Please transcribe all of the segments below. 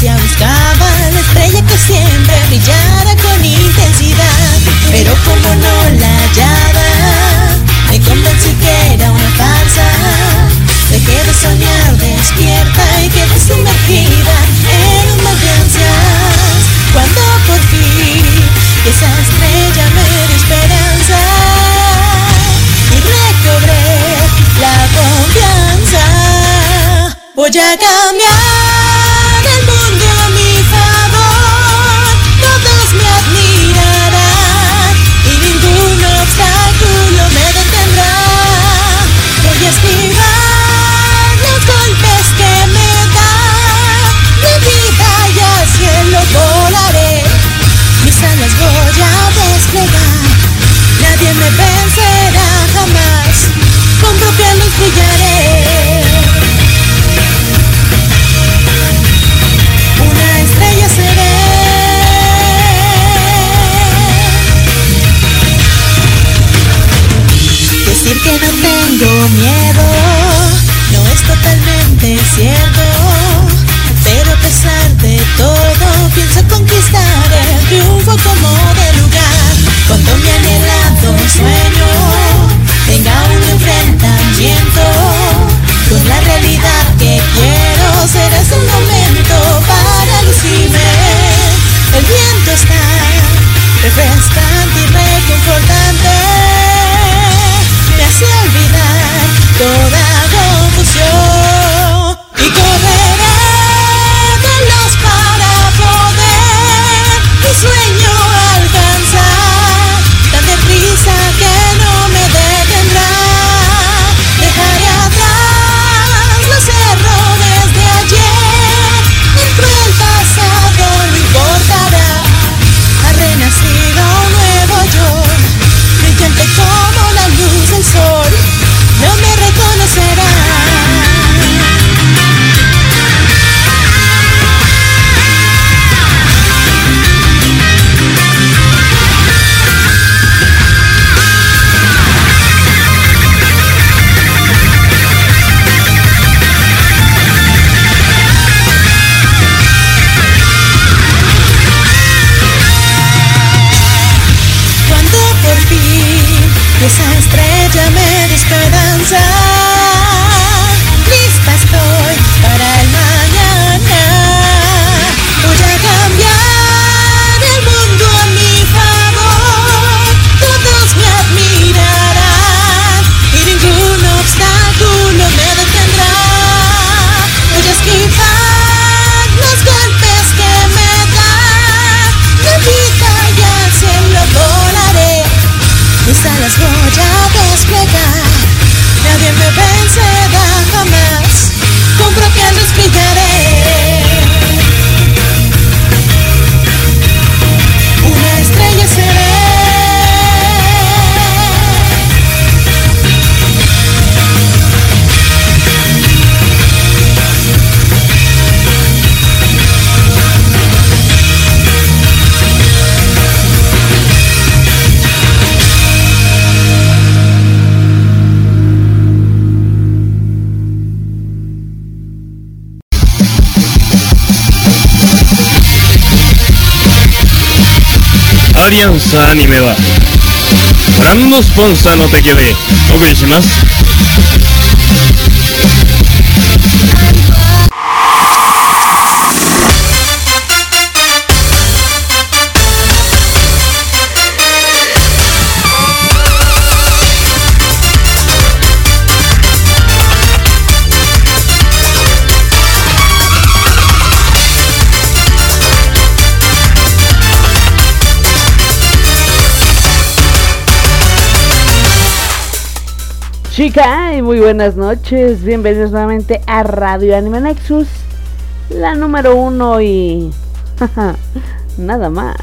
distancia buscaba la estrella que siempre brillara con intensidad, pero como no la hallaba, me convencí que era una farsa. Dejé de soñar despierta y quedé sumergida en un mar de ansias. Cuando por fin esa estrella me dio esperanza y recobré la confianza, voy a cambiar el mundo a mi favor. Todos me admirarán y ningún obstáculo me detendrá. Voy a esquivar los golpes que me da la vida y al cielo volaré. Mis alas voy a desplegar, nadie me vencerá jamás, con propia luz brillaré. Una estrella seré. Decir que no tengo miedo no es totalmente cierto, pero a pesar de todo pienso conquistar el triunfo como de lugar. Cuando mi anhelado sueño tenga un enfrentamiento con la realidad que quiero, será ese el momento para lucirme. El viento está refrescante y reconfortante, me hace olvidar toda confusión y correré veloz para poder mi sueño alcanzar, tan deprisa que no me detendrá. Dejaré atrás los errores de ayer, el cruel pasado no importará. Ha renacido un nuevo yo, brillante como la luz del sol, no me reconocerá. Cuando por fin esa estrella me dio esperanza, lista estoy para el mañana. Voy a cambiar el mundo a mi favor, todos me admirarán y ningún obstáculo me detendrá. Voy a esquivar los golpes que me da la vida y al cielo volaré. Mis alas voy a desplegar, nadie me vencerá jamás, con propia luz brillaré. Una estrella seré. Alianza Anime はご覧のスポンサーの提供でお送りします。 Chica, y muy buenas noches, bienvenidos nuevamente a Radio Anime Nexus, la número 1 y... nada más.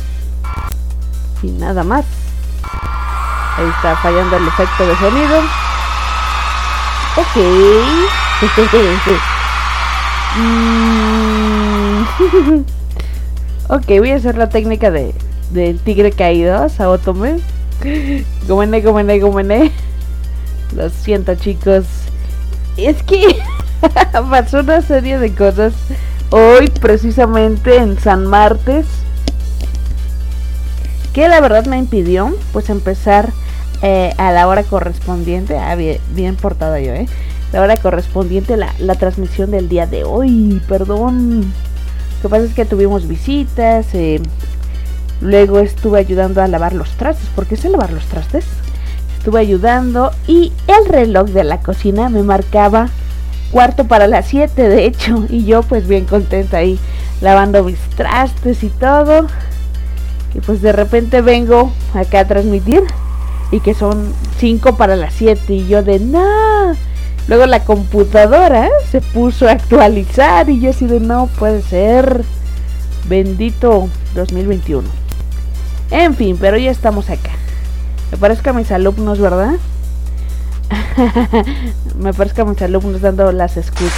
Y nada más. Ahí está fallando el efecto de sonido. Ok. Ok, voy a hacer la técnica del tigre caído, Saotome. Gomene. Lo siento, chicos. Es que pasó una serie de cosas hoy precisamente en San Martes, que la verdad me impidió pues empezar a la hora correspondiente. Bien portada yo, la hora correspondiente la transmisión del día de hoy. Perdón, lo que pasa es que tuvimos visitas, luego estuve ayudando a lavar los trastes, porque sé lavar los trastes. Estuve ayudando y el reloj de la cocina me marcaba 6:45 de hecho, y yo pues bien contenta ahí lavando mis trastes y todo, y pues de repente vengo acá a transmitir y que son 6:45 y yo de no. Luego la computadora se puso a actualizar y yo así de no puede ser, bendito 2021. En fin, pero ya estamos acá. Me parezco a mis alumnos, ¿verdad? Me parezco a mis alumnos dando las excusas.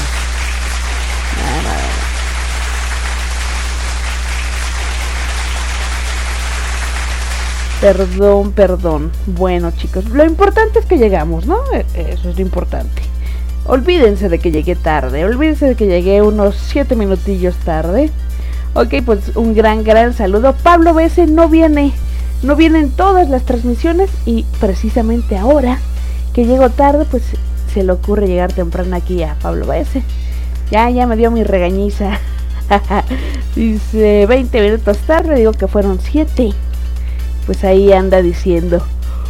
Perdón. Bueno, chicos, lo importante es que llegamos, ¿no? Eso es lo importante. Olvídense de que llegué tarde, olvídense de que llegué unos 7 minutillos tarde. Ok, pues un gran saludo. Pablo BS no viene en todas las transmisiones y precisamente ahora que llego tarde, pues se le ocurre llegar temprano aquí a Pablo BS. Ya me dio mi regañiza. Dice 20 minutos tarde, digo que fueron 7. Pues ahí anda diciendo.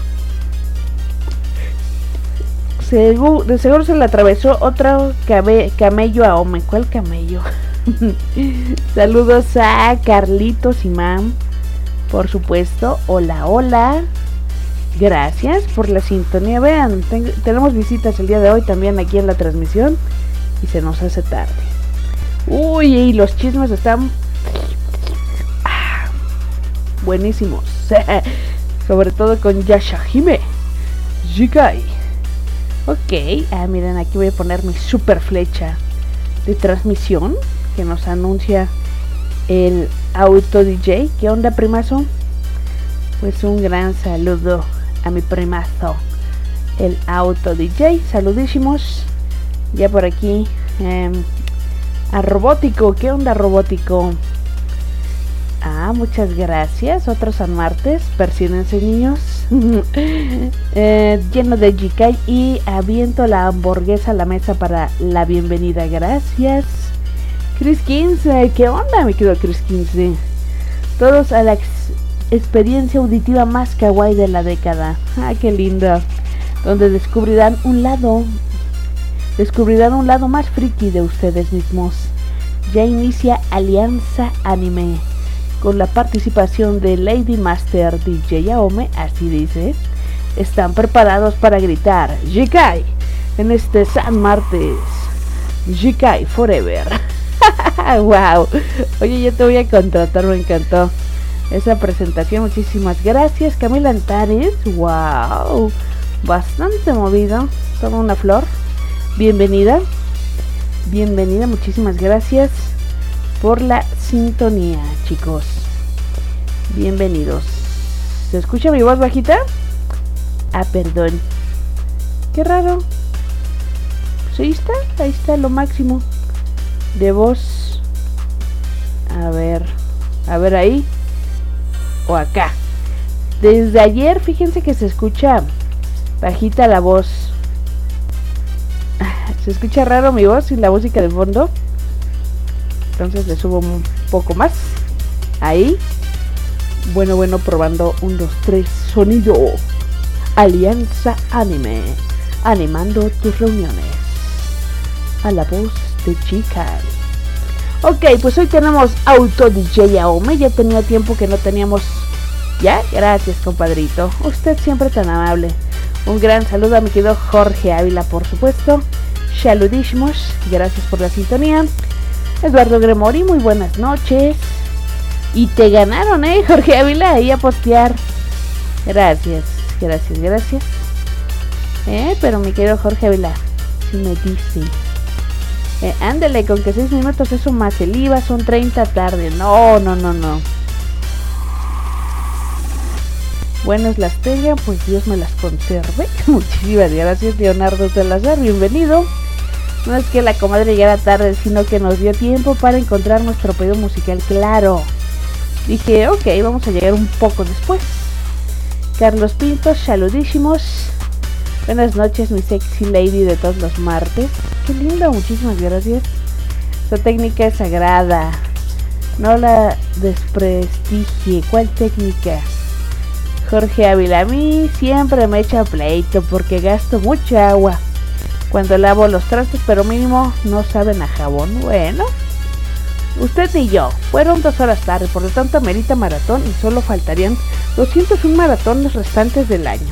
De seguro se le atravesó otro camello a Ome. ¿Cuál camello? Saludos a Carlitos Imán, por supuesto. Hola. Gracias por la sintonía. Vean, tenemos visitas el día de hoy también aquí en la transmisión y se nos hace tarde. Uy, y los chismes están buenísimos. Sobre todo con Yashahime Jikai. Ok, miren, aquí voy a poner mi super flecha de transmisión que nos anuncia el Auto DJ. ¿Qué onda, primazo? Pues un gran saludo a mi primazo, el Auto DJ. Saludísimos. Ya por aquí a Robótico. ¿Qué onda, Robótico? Muchas gracias. Otro San Martes. Persínense, niños. Lleno de Jikai y aviento la hamburguesa a la mesa para la bienvenida. Gracias. Chris 15. ¿Qué onda, mi querido Chris 15? Todos a la experiencia auditiva más kawaii de la década. Qué linda. Donde descubrirán un lado más friki de ustedes mismos. Ya inicia Alianza Anime con la participación de Lady Master DJ Aome. Así dice. Están preparados para gritar Jikai en este San Martes. Jikai Forever. Wow. Oye, yo te voy a contratar, me encantó esa presentación. Muchísimas gracias, Camila Antares. Wow, bastante movido, toda una flor. Bienvenida, muchísimas gracias por la sintonía, chicos. Bienvenidos. ¿Se escucha mi voz bajita? Perdón. Qué raro. Pues ahí está lo máximo de voz. A ver ahí o acá. Desde ayer fíjense que se escucha bajita la voz. Se escucha raro mi voz sin la música de fondo. Entonces le subo un poco más. Ahí. Bueno, probando 1, 2, 3. Sonido. Alianza Anime. Animando tus reuniones. A la voz de Jikai. Ok, pues hoy tenemos Auto DJ Aome. Ya tenía tiempo que no teníamos. ¿Ya? Gracias, compadrito. Usted siempre tan amable. Un gran saludo a mi querido Jorge Ávila, por supuesto. Saludísimos. Gracias por la sintonía. Eduardo Gremori, muy buenas noches. Y te ganaron, Jorge Ávila, ahí a postear. Gracias. Pero mi querido Jorge Ávila, si me dice. Ándale, con que 6 minutos eso más el IVA son 30 tarde. No. Buenas las tengan, pues Dios me las conserve. Muchísimas gracias, Leonardo Salazar, bienvenido. No es que la comadre llegara tarde, sino que nos dio tiempo para encontrar nuestro pedido musical, claro. Dije, ok, vamos a llegar un poco después. Carlos Pinto, saludísimos. Buenas noches, mi sexy lady de todos los martes. Qué lindo, muchísimas gracias. Su técnica es sagrada. No la desprestigie. ¿Cuál técnica? Jorge Ávila, a mí siempre me echa pleito porque gasto mucha agua cuando lavo los trastes, pero mínimo no saben a jabón. Bueno, usted y yo, fueron 2 horas tarde, por lo tanto amerita maratón y solo faltarían 201 maratones restantes del año.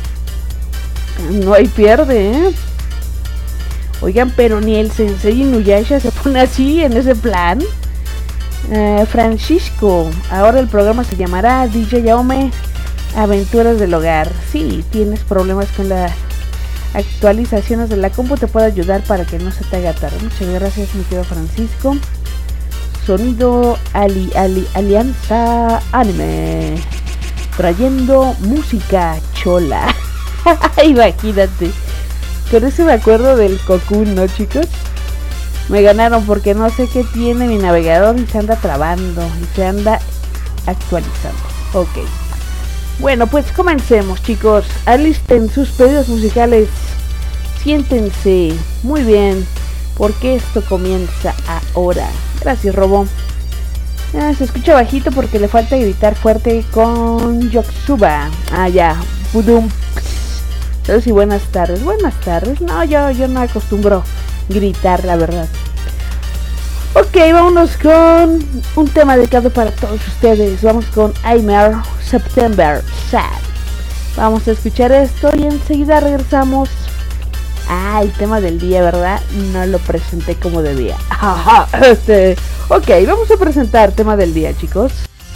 No hay pierde, ¿eh? Oigan, pero ni el Sensei Inuyasha se pone así en ese plan. Francisco, ahora el programa se llamará DJ Yaome Aventuras del Hogar. Si tienes problemas con las actualizaciones de la compu, te puedo ayudar para que no se te haga tarde. Muchas gracias, mi querido Francisco. Sonido Alianza Anime, trayendo música chola. Imagínate. Con eso me acuerdo del Cocoon, ¿no, chicos? Me ganaron porque no sé qué tiene mi navegador y se anda trabando y se anda actualizando. Ok. Bueno, pues comencemos, chicos. Alisten sus pedidos musicales. Siéntense. Muy bien, porque esto comienza ahora. Gracias, Robo. Se escucha bajito porque le falta gritar fuerte con Yotsuba. Ya. Budum. Saludos y buenas tardes. Buenas tardes. No, yo no acostumbro gritar, la verdad. Ok, vámonos con un tema dedicado para todos ustedes. Vamos con Aimer, September Sad. Vamos a escuchar esto y enseguida regresamos. El tema del día, ¿verdad? No lo presenté como debía. Ok, vamos a presentar tema del día, chicos.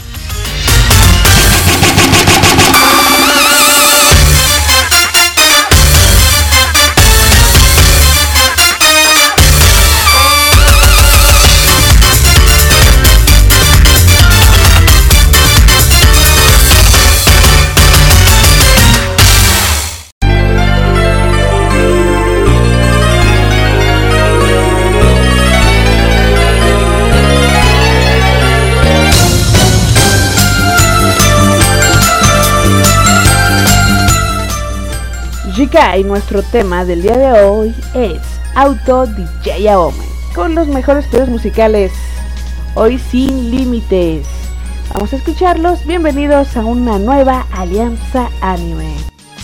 Y nuestro tema del día de hoy es Auto DJ Yaome, con los mejores pedidos musicales, hoy sin límites. Vamos a escucharlos. Bienvenidos a una nueva Alianza Anime.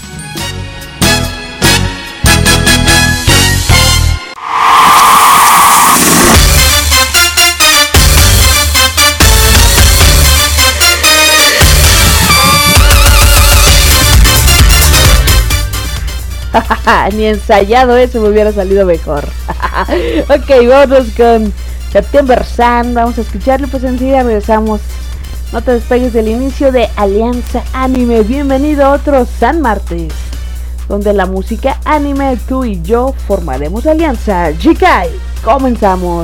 Ni ensayado eso me hubiera salido mejor. Ok, vámonos con September Sun. Vamos a escucharlo, pues enseguida regresamos. No te despegues del inicio de Alianza Anime. Bienvenido a otro San Martes, donde la música anime, tú y yo formaremos alianza. Jikai, comenzamos.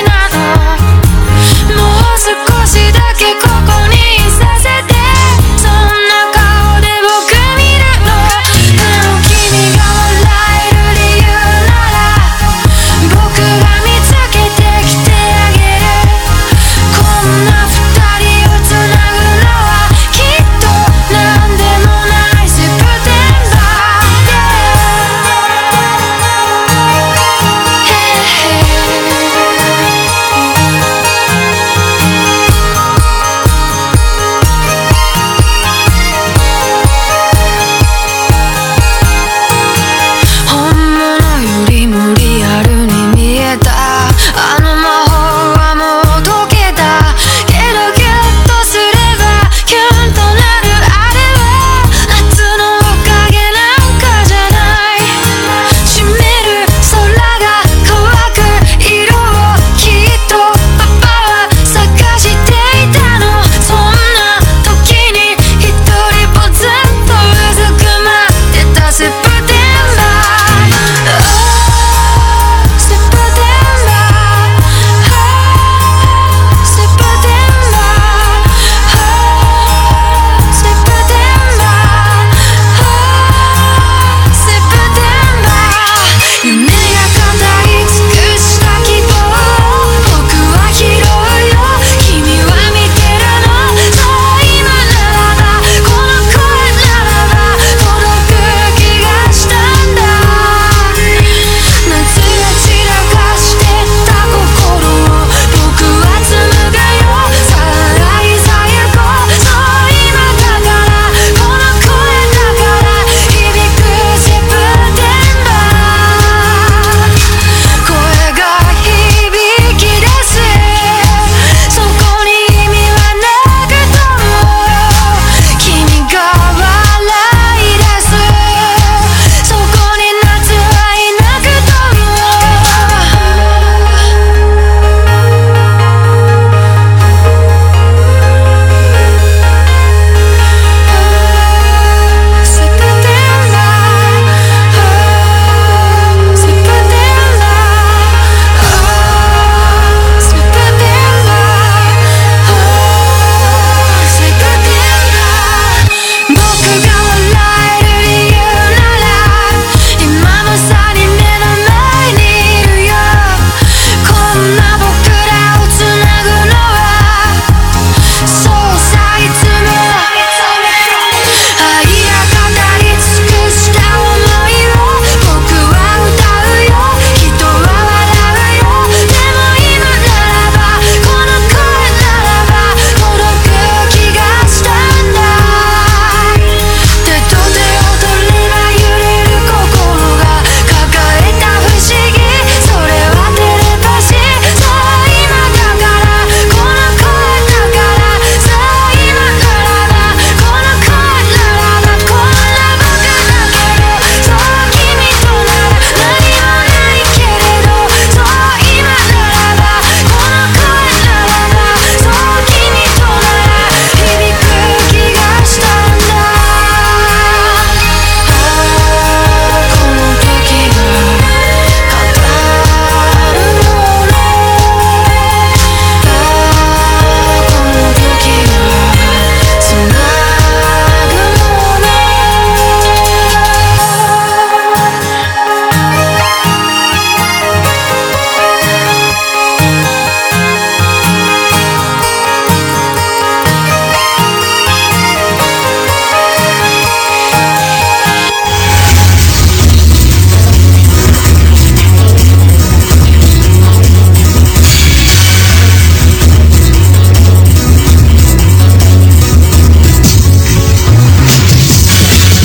So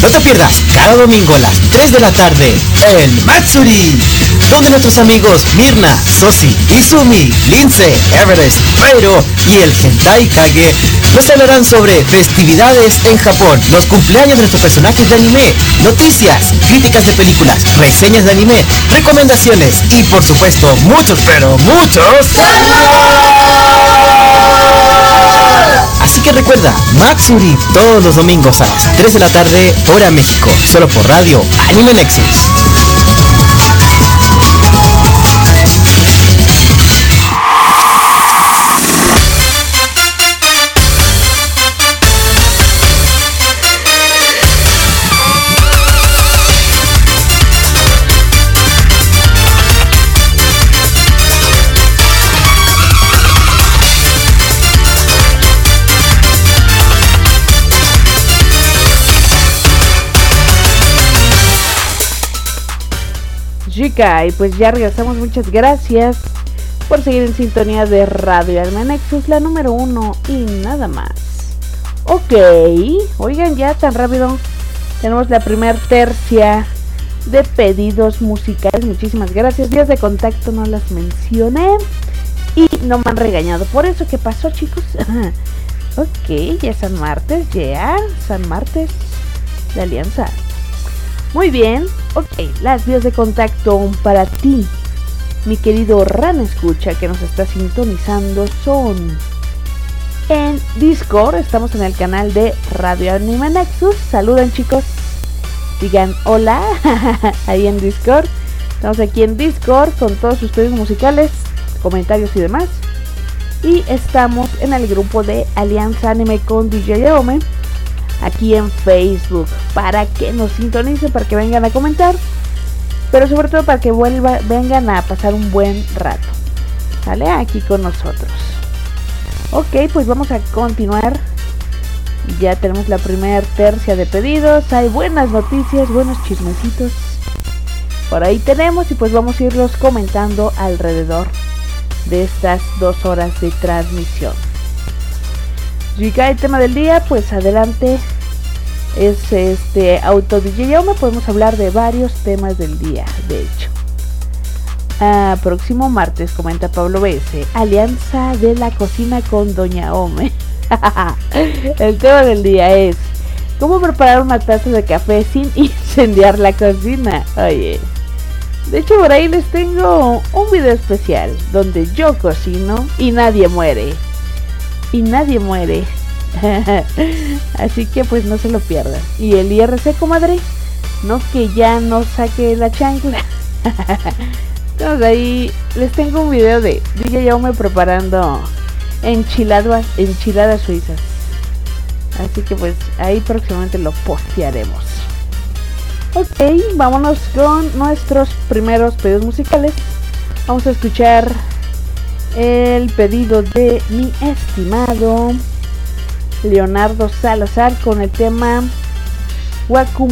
No te pierdas cada domingo a las 3 de la tarde el Matsuri, donde nuestros amigos Mirna, Sosi, Izumi, Lince, Everest, Reiro y el Hentai Kage nos hablarán sobre festividades en Japón, los cumpleaños de nuestros personajes de anime, noticias, críticas de películas, reseñas de anime, recomendaciones y por supuesto muchos, pero muchos Así que recuerda, Matsuri todos los domingos a las 3 de la tarde, hora México, solo por radio Anime Nexus. Chica, y pues ya regresamos. Muchas gracias por seguir en sintonía de Radio Anime Nexus, la número 1 y nada más. Ok, oigan, ya tan rápido tenemos la primer tercia de pedidos musicales. Muchísimas gracias. Vías de contacto no las mencioné y no me han regañado por eso. ¿Qué pasó, chicos? Ok, ya es San Martes, San Martes de Alianza. Muy bien, ok, las vías de contacto para ti, mi querido Ran Escucha, que nos está sintonizando, son en Discord. Estamos en el canal de Radio Anime Nexus. Saluden, chicos, digan hola ahí en Discord. Estamos aquí en Discord con todos sus pedidos musicales, comentarios y demás. Y estamos en el grupo de Alianza Anime con DJ Ome, aquí en Facebook, para que nos sintonicen, para que vengan a comentar, pero sobre todo para que vengan a pasar un buen rato, ¿vale? Aquí con nosotros. Ok, pues vamos a continuar. Ya tenemos la primera tercia de pedidos. Hay buenas noticias, buenos chismecitos por ahí tenemos, y pues vamos a irlos comentando alrededor de estas 2 horas de transmisión. Chica, el tema del día, pues adelante, es Auto DJ Ome. Podemos hablar de varios temas del día, de hecho. Próximo martes, comenta Pablo BS, Alianza de la Cocina con Doña Ome. El tema del día es cómo preparar una taza de café sin incendiar la cocina. Oye, de hecho por ahí les tengo un video especial donde yo cocino y nadie muere. Así que pues no se lo pierdan. Y el IRC, comadre, no que ya no saque la chancla. Entonces ahí les tengo un video de DJ Jaume preparando enchiladas suizas. Así que pues ahí próximamente lo postearemos. Ok, vámonos con nuestros primeros pedidos musicales. Vamos a escuchar el pedido de mi estimado Leonardo Salazar con el tema Waku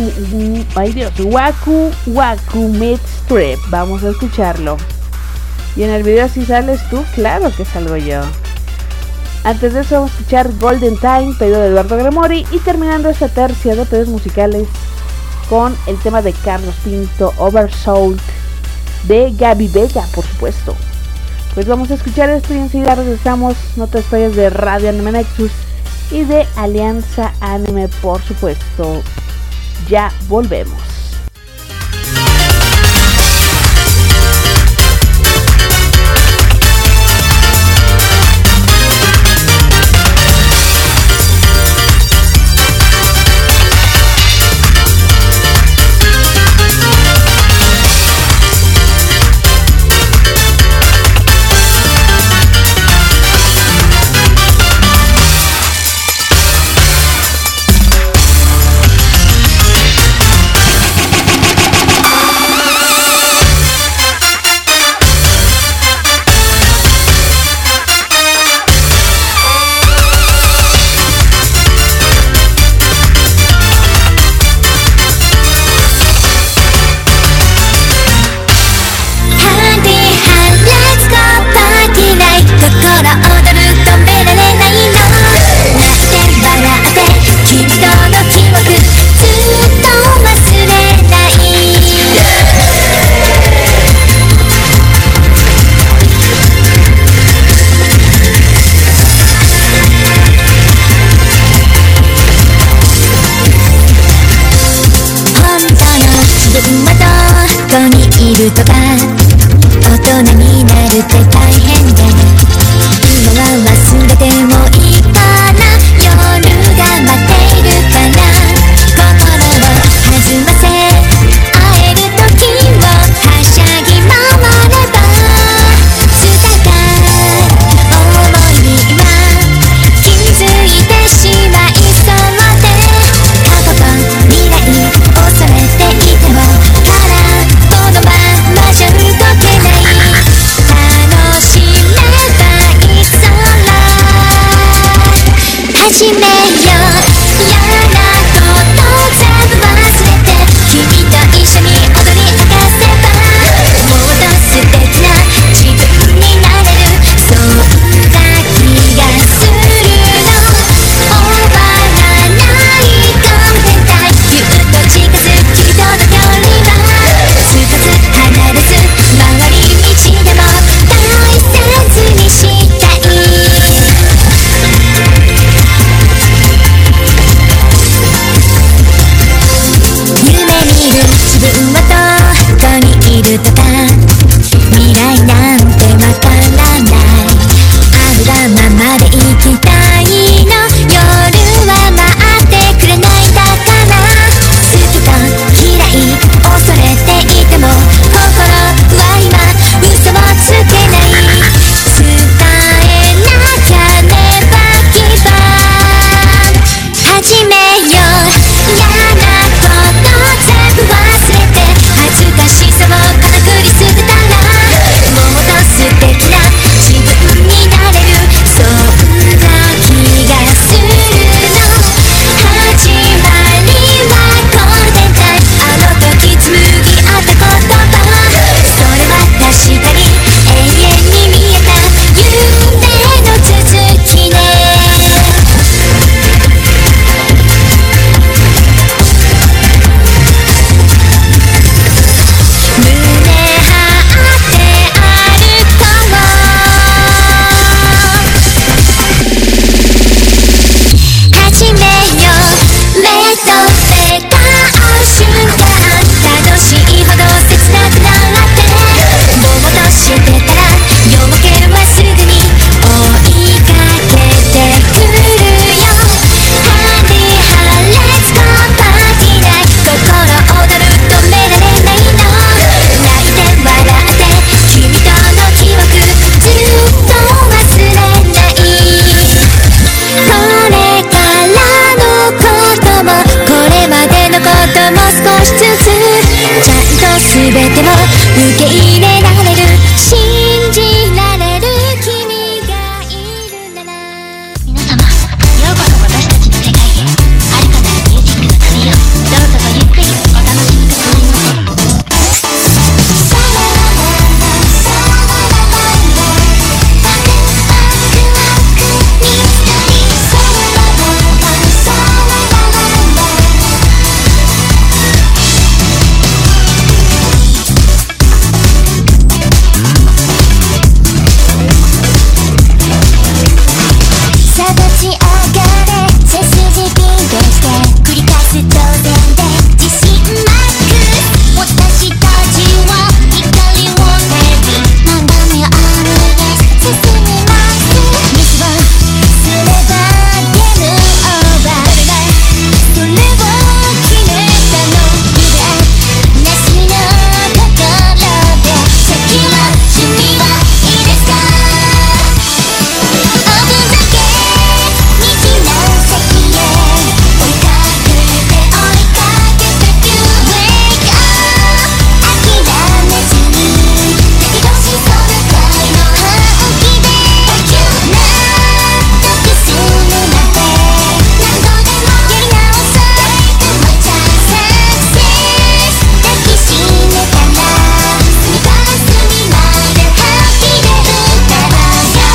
Meets Trip. Vamos a escucharlo. Y en el video, si sales tú, claro que salgo yo. Antes de eso vamos a escuchar Golden Time, pedido de Eduardo Gremori, y terminando esta tercia de pedidos musicales con el tema de Carlos Pinto, Oversold, de Gaby Vega, por supuesto. Pues vamos a escuchar esto y enseguida regresamos. No te despegues de Radio Anime Nexus y de Alianza Anime, por supuesto. Ya volvemos. 始めよう嫌なこと全部忘れて君と一緒に踊り明かせばもっと素敵な自分になれるそんな気がするの終わらないコンテンタイぎゅっと近づき届距離はつかず離れず回り道でも大切にしたい夢見る自分はどこにいるとか未来なんてわからないあるがままで生きたいの夜は待ってくれないんだから好きと嫌い恐れていても心は今嘘をつけない伝えなきゃねばきば始めよう嫌なこと全部忘れて恥ずかしさをかなぐり捨てたらもっと素敵な自分になれるそんな気がするの始まりはゴールデンタイムあの時紡ぎ合った言葉それは確かに永遠に見えた夢の続きね胸張って歩こう始めよう目と手が合う瞬間楽しいほど切なくなってぼーっとしてたら夜明けはすぐに追いかけてくるよハリハレッツゴーパーティーナイト心躍る止められないの泣いて笑って君との記憶ずっと忘れないこれからのこともこれまでのことも少しずつちゃんと全てを受け入れられる信じられる君がいるなら皆様ようこそ私たちの世界へ遥かなるミュージックの旅をどうぞごゆっくりお楽しみくださいまさあ立ち上がれ背筋ピンとして繰り返す挑戦で自信マックス私たちは光を照る何度目を歩いて進みますミスをすればゲームオーバーそれを決めたの夢なしの心で先は準備はいいですかOpen the gate 道の先へ追いかけてYou wake up 諦めずにだけどしそうなくらいの本気で急な時するなんて何度でもやり直そう Take my chance Success 抱きしめたら隅から隅まで吐き出るからよ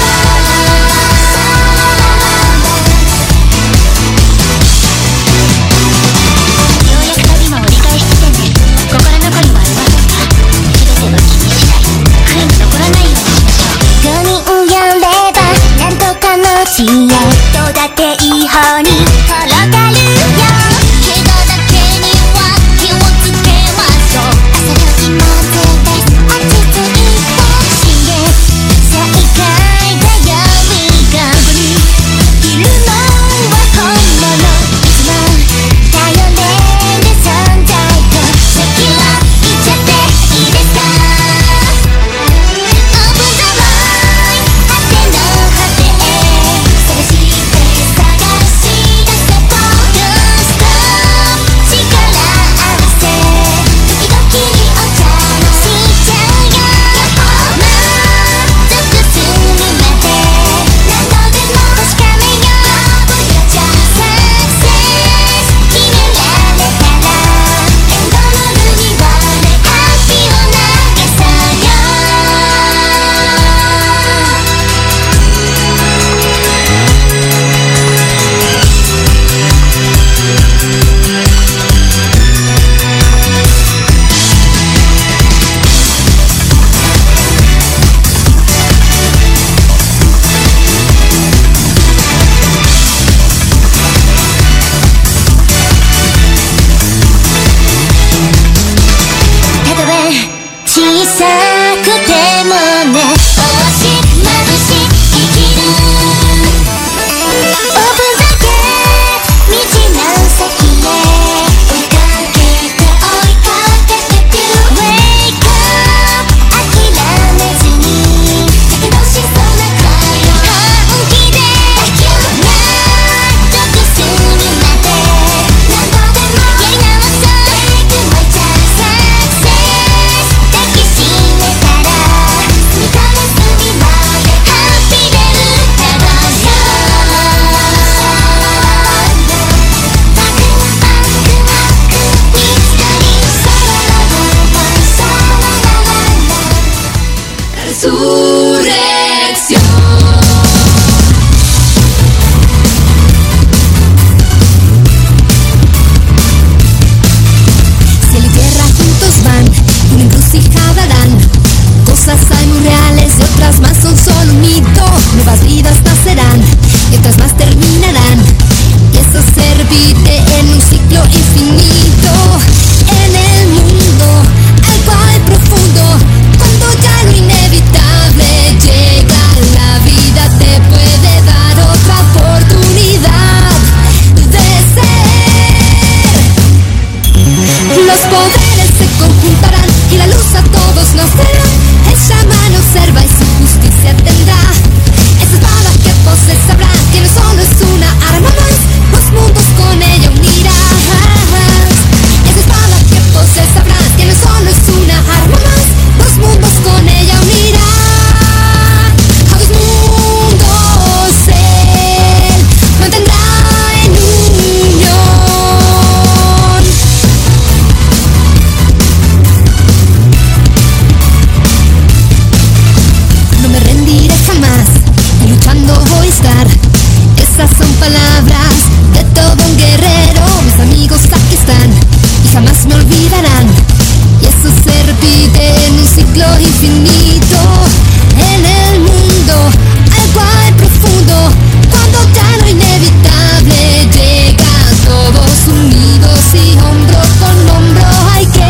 うやく旅も折り返し地点です心残りはありませんか全ては君次第悔いも残らないようにしましょう5人やればなんとかの知恵どうだっていい方に転がるよ怪我だけには気をつけましょう朝の気持ちです落ち着いて支援再会だよWe go ここにいるのは本物いつも頼れる存在と先は行っちゃっていいですか Open the line 果ての果てへ探して探 infinito en el mundo, algo hay profundo. Cuando ya lo inevitable llega, todos unidos y hombro con hombro hay que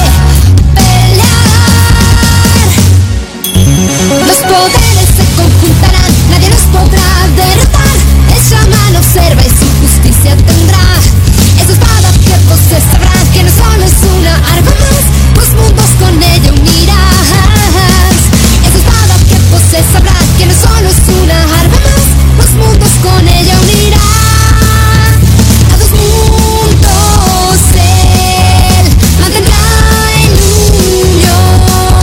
pelear. Los poderes se conjuntarán, nadie los podrá derrotar. El chamán observa y su justicia tendrá. Es su espada que posee, sabrá que no solo es una arma más, los mundos con ella unirás. Es su espada que posee, sabrá que no solo es una arma más, los mundos con ella unirá. A dos mundos él mantendrá en unión.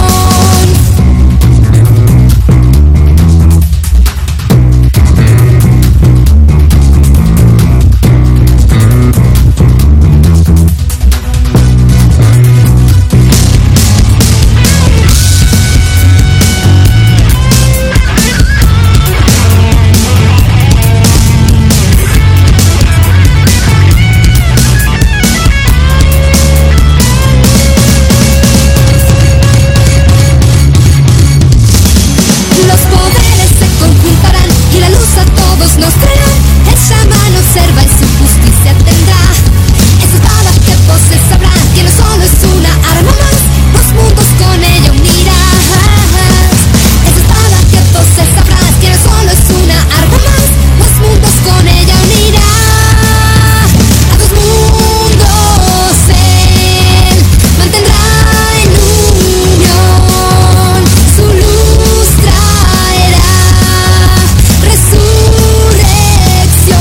Los poderes se conjuntarán y la luz a todos nos traerá. El chamán observa y su justicia tendrá. Es su espada que posee, sabrá que no solo es una arma más, los mundos con ella unirás. Es su espada que posee, sabrá que no solo es una arma más, los mundos con ella unirá. A dos mundos él mantendrá en unión. Su luz traerá resurrección.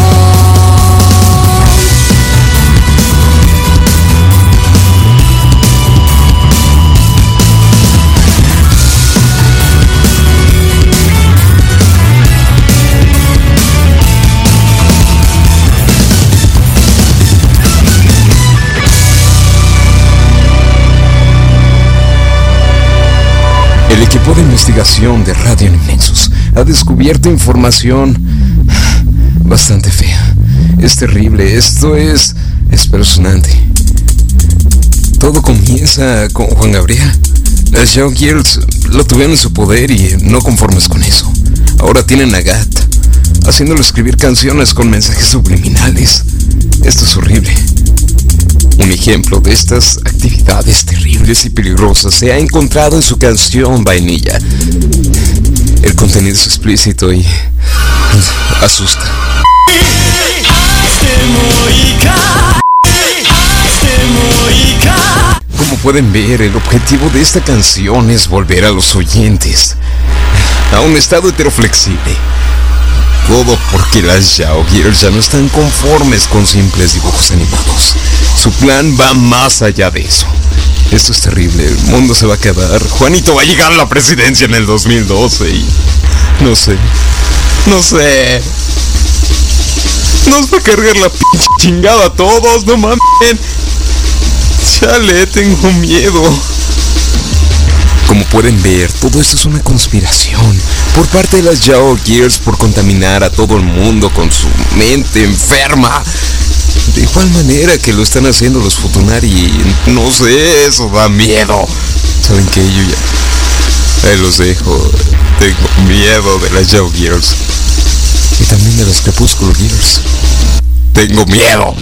El equipo de investigación de Radio Nexus ha descubierto información bastante fea. Es terrible, esto es espeluznante. Todo comienza con Juan Gabriel. Las Young Girls lo tuvieron en su poder y no conformes con eso, ahora tienen a Gat, haciéndolo escribir canciones con mensajes subliminales. Esto es horrible. Un ejemplo de estas actividades terribles y peligrosas se ha encontrado en su canción Vainilla. El contenido es explícito y asusta. Como pueden ver, el objetivo de esta canción es volver a los oyentes a un estado heteroflexible. Todo porque las Yao Girls ya no están conformes con simples dibujos animados. Su plan va más allá de eso. Esto es terrible, el mundo se va a acabar. Juanito va a llegar a la presidencia en el 2012 y... no sé. Nos va a cargar la pinche chingada a todos, no mames. Chale, tengo miedo. Como pueden ver, todo esto es una conspiración por parte de las Yao Girls por contaminar a todo el mundo con su mente enferma. De igual manera que lo están haciendo los Futunari. No sé, eso da miedo. ¿Saben qué? Yo ya... ahí los dejo. Tengo miedo de las Yao Girls. Y también de los Crepúsculo Girls. Tengo miedo.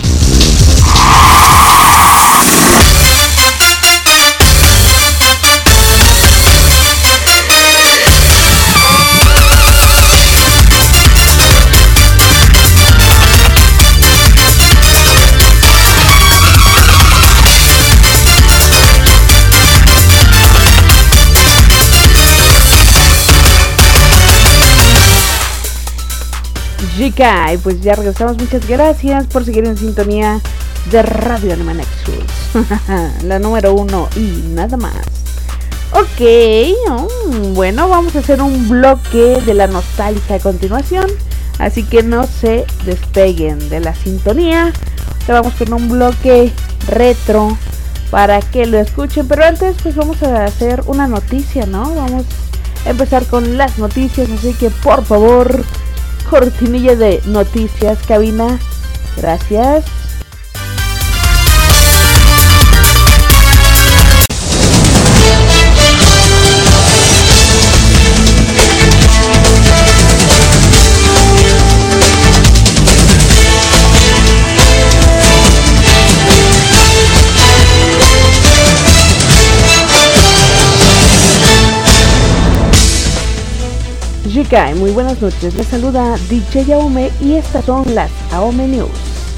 Chica, y pues ya regresamos. Muchas gracias por seguir en sintonía de Radio Anime Nexus, la número 1 y nada más. Ok, bueno, vamos a hacer un bloque de la nostalgia a continuación, así que no se despeguen de la sintonía. Ahora vamos con un bloque retro para que lo escuchen, pero antes pues vamos a hacer una noticia, ¿no? Vamos a empezar con las noticias, así que por favor, cortinilla de noticias, cabina. Gracias. Jikai, muy buenas noches, les saluda DJ Aome y estas son las Aome News.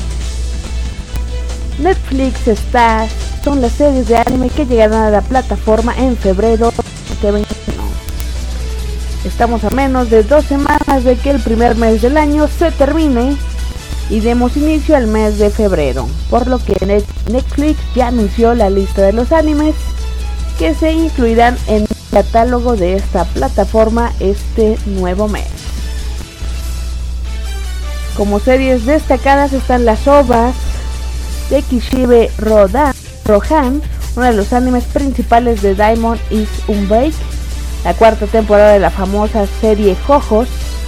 Netflix son las series de anime que llegarán a la plataforma en febrero de 2021. Estamos a menos de 2 semanas de que el primer mes del año se termine y demos inicio al mes de febrero, por lo que Netflix ya anunció la lista de los animes que se incluirán en el catálogo de esta plataforma este nuevo mes. Como series destacadas están las OVAs de Kishibe Rohan, uno de los animes principales de Diamond is Unbreak, la cuarta temporada de la famosa serie JoJo's.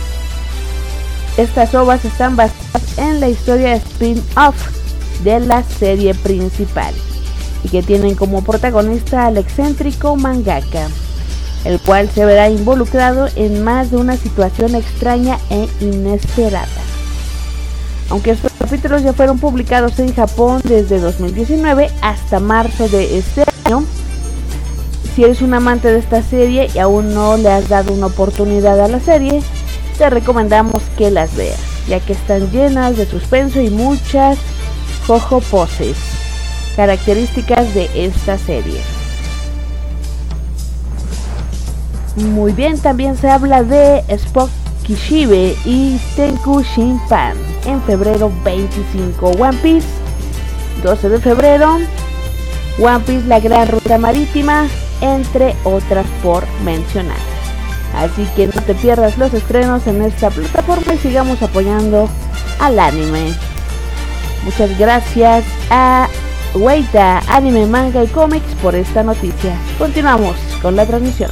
Estas OVAs están basadas en la historia spin-off de la serie principal y que tienen como protagonista al excéntrico mangaka, el cual se verá involucrado en más de una situación extraña e inesperada. Aunque estos capítulos ya fueron publicados en Japón desde 2019 hasta marzo de este año, si eres un amante de esta serie y aún no le has dado una oportunidad a la serie, te recomendamos que las veas, ya que están llenas de suspenso y muchas jojo poses, características de esta serie. Muy bien, también se habla de Spock Kishibe y Tenku Shinpan en febrero 25, One Piece 12 de febrero, One Piece La Gran Ruta Marítima, entre otras por mencionar. Así que no te pierdas los estrenos en esta plataforma y sigamos apoyando al anime. Muchas gracias a Weita Anime, Manga y Comics por esta noticia. Continuamos con la transmisión.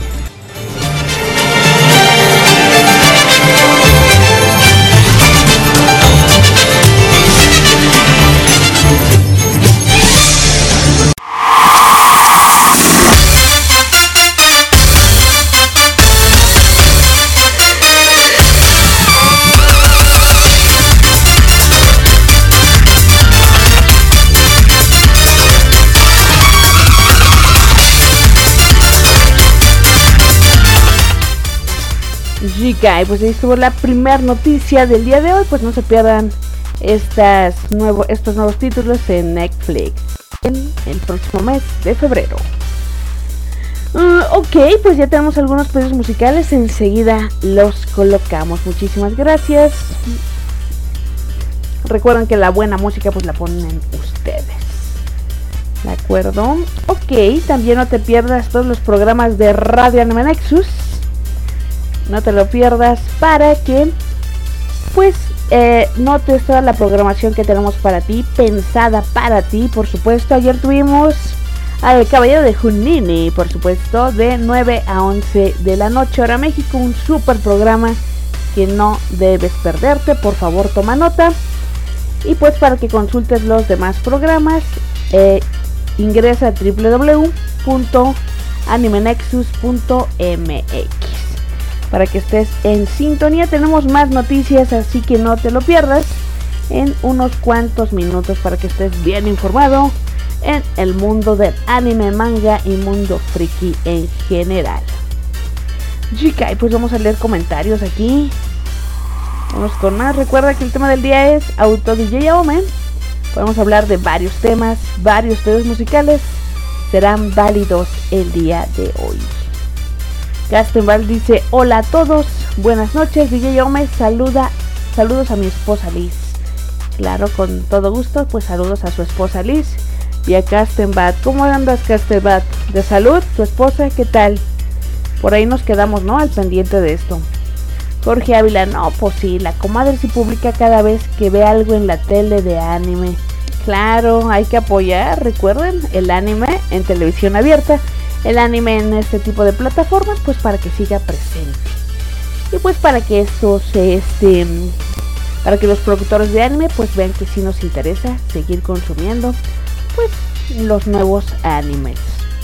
Jikai, pues ahí estuvo la primera noticia del día de hoy. Pues no se pierdan estos nuevos títulos en Netflix en el próximo mes de febrero. Ok, pues ya tenemos algunos pedidos musicales, enseguida los colocamos. Muchísimas gracias. Recuerden que la buena música pues la ponen ustedes, ¿de acuerdo? Ok, también no te pierdas todos los programas de Radio Anime Nexus. No te lo pierdas para que pues notes toda la programación que tenemos para ti, pensada para ti, por supuesto. Ayer tuvimos al Caballero de Junini, por supuesto, de 9 a 11 de la noche, hora México, un super programa que no debes perderte. Por favor, toma nota. Y pues para que consultes los demás programas, ingresa a www.animenexus.mx para que estés en sintonía. Tenemos más noticias, así que no te lo pierdas en unos cuantos minutos para que estés bien informado en el mundo del anime, manga y mundo friki en general. Jikai, pues vamos a leer comentarios aquí. Vamos con más. Recuerda que el tema del día es Auto DJ Aome. Podemos hablar de varios temas, varios pedidos musicales serán válidos el día de hoy. Castenval dice: hola a todos, buenas noches, DJ Aome, saludos a mi esposa Liz. Claro, con todo gusto, pues saludos a su esposa Liz y a Castenbat. ¿Cómo andas, Castenbat? ¿De salud? ¿Tu esposa qué tal? Por ahí nos quedamos, ¿no? Al pendiente de esto. Jorge Ávila: no, pues sí, la comadre sí publica cada vez que ve algo en la tele de anime. Claro, hay que apoyar, recuerden, el anime en televisión abierta, el anime en este tipo de plataformas, pues para que siga presente. Y pues para que esto para que los productores de anime pues vean que sí nos interesa seguir consumiendo pues los nuevos animes.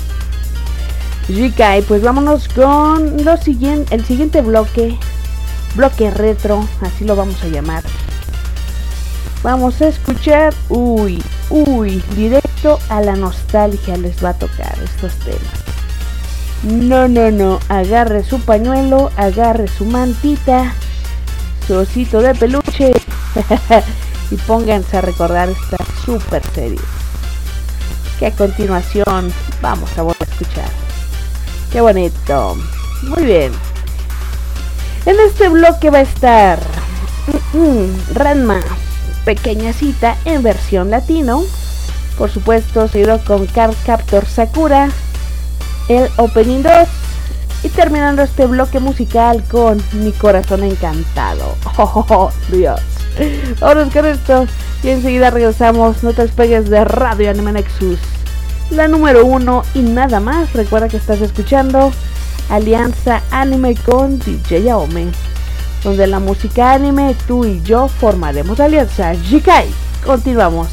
Jikai, pues vámonos con el siguiente bloque retro, así lo vamos a llamar. Vamos a escuchar, directo a la nostalgia les va a tocar estos temas. No, agarre su pañuelo, agarre su mantita, su osito de peluche y pónganse a recordar esta super serie que a continuación vamos a volver a escuchar. ¡Qué bonito! Muy bien. En este bloque va a estar Ranma, Pequeña Cita en versión latino. Por supuesto, seguido con Card Captor Sakura, el Opening 2. Y terminando este bloque musical con Mi Corazón Encantado. ¡Oh, Dios! Vámonos con esto y enseguida regresamos. No te despegues de Radio Anime Nexus, la número 1 y nada más. Recuerda que estás escuchando Alianza Anime con DJ Aome, donde la música anime, tú y yo formaremos alianza. Jikai, continuamos.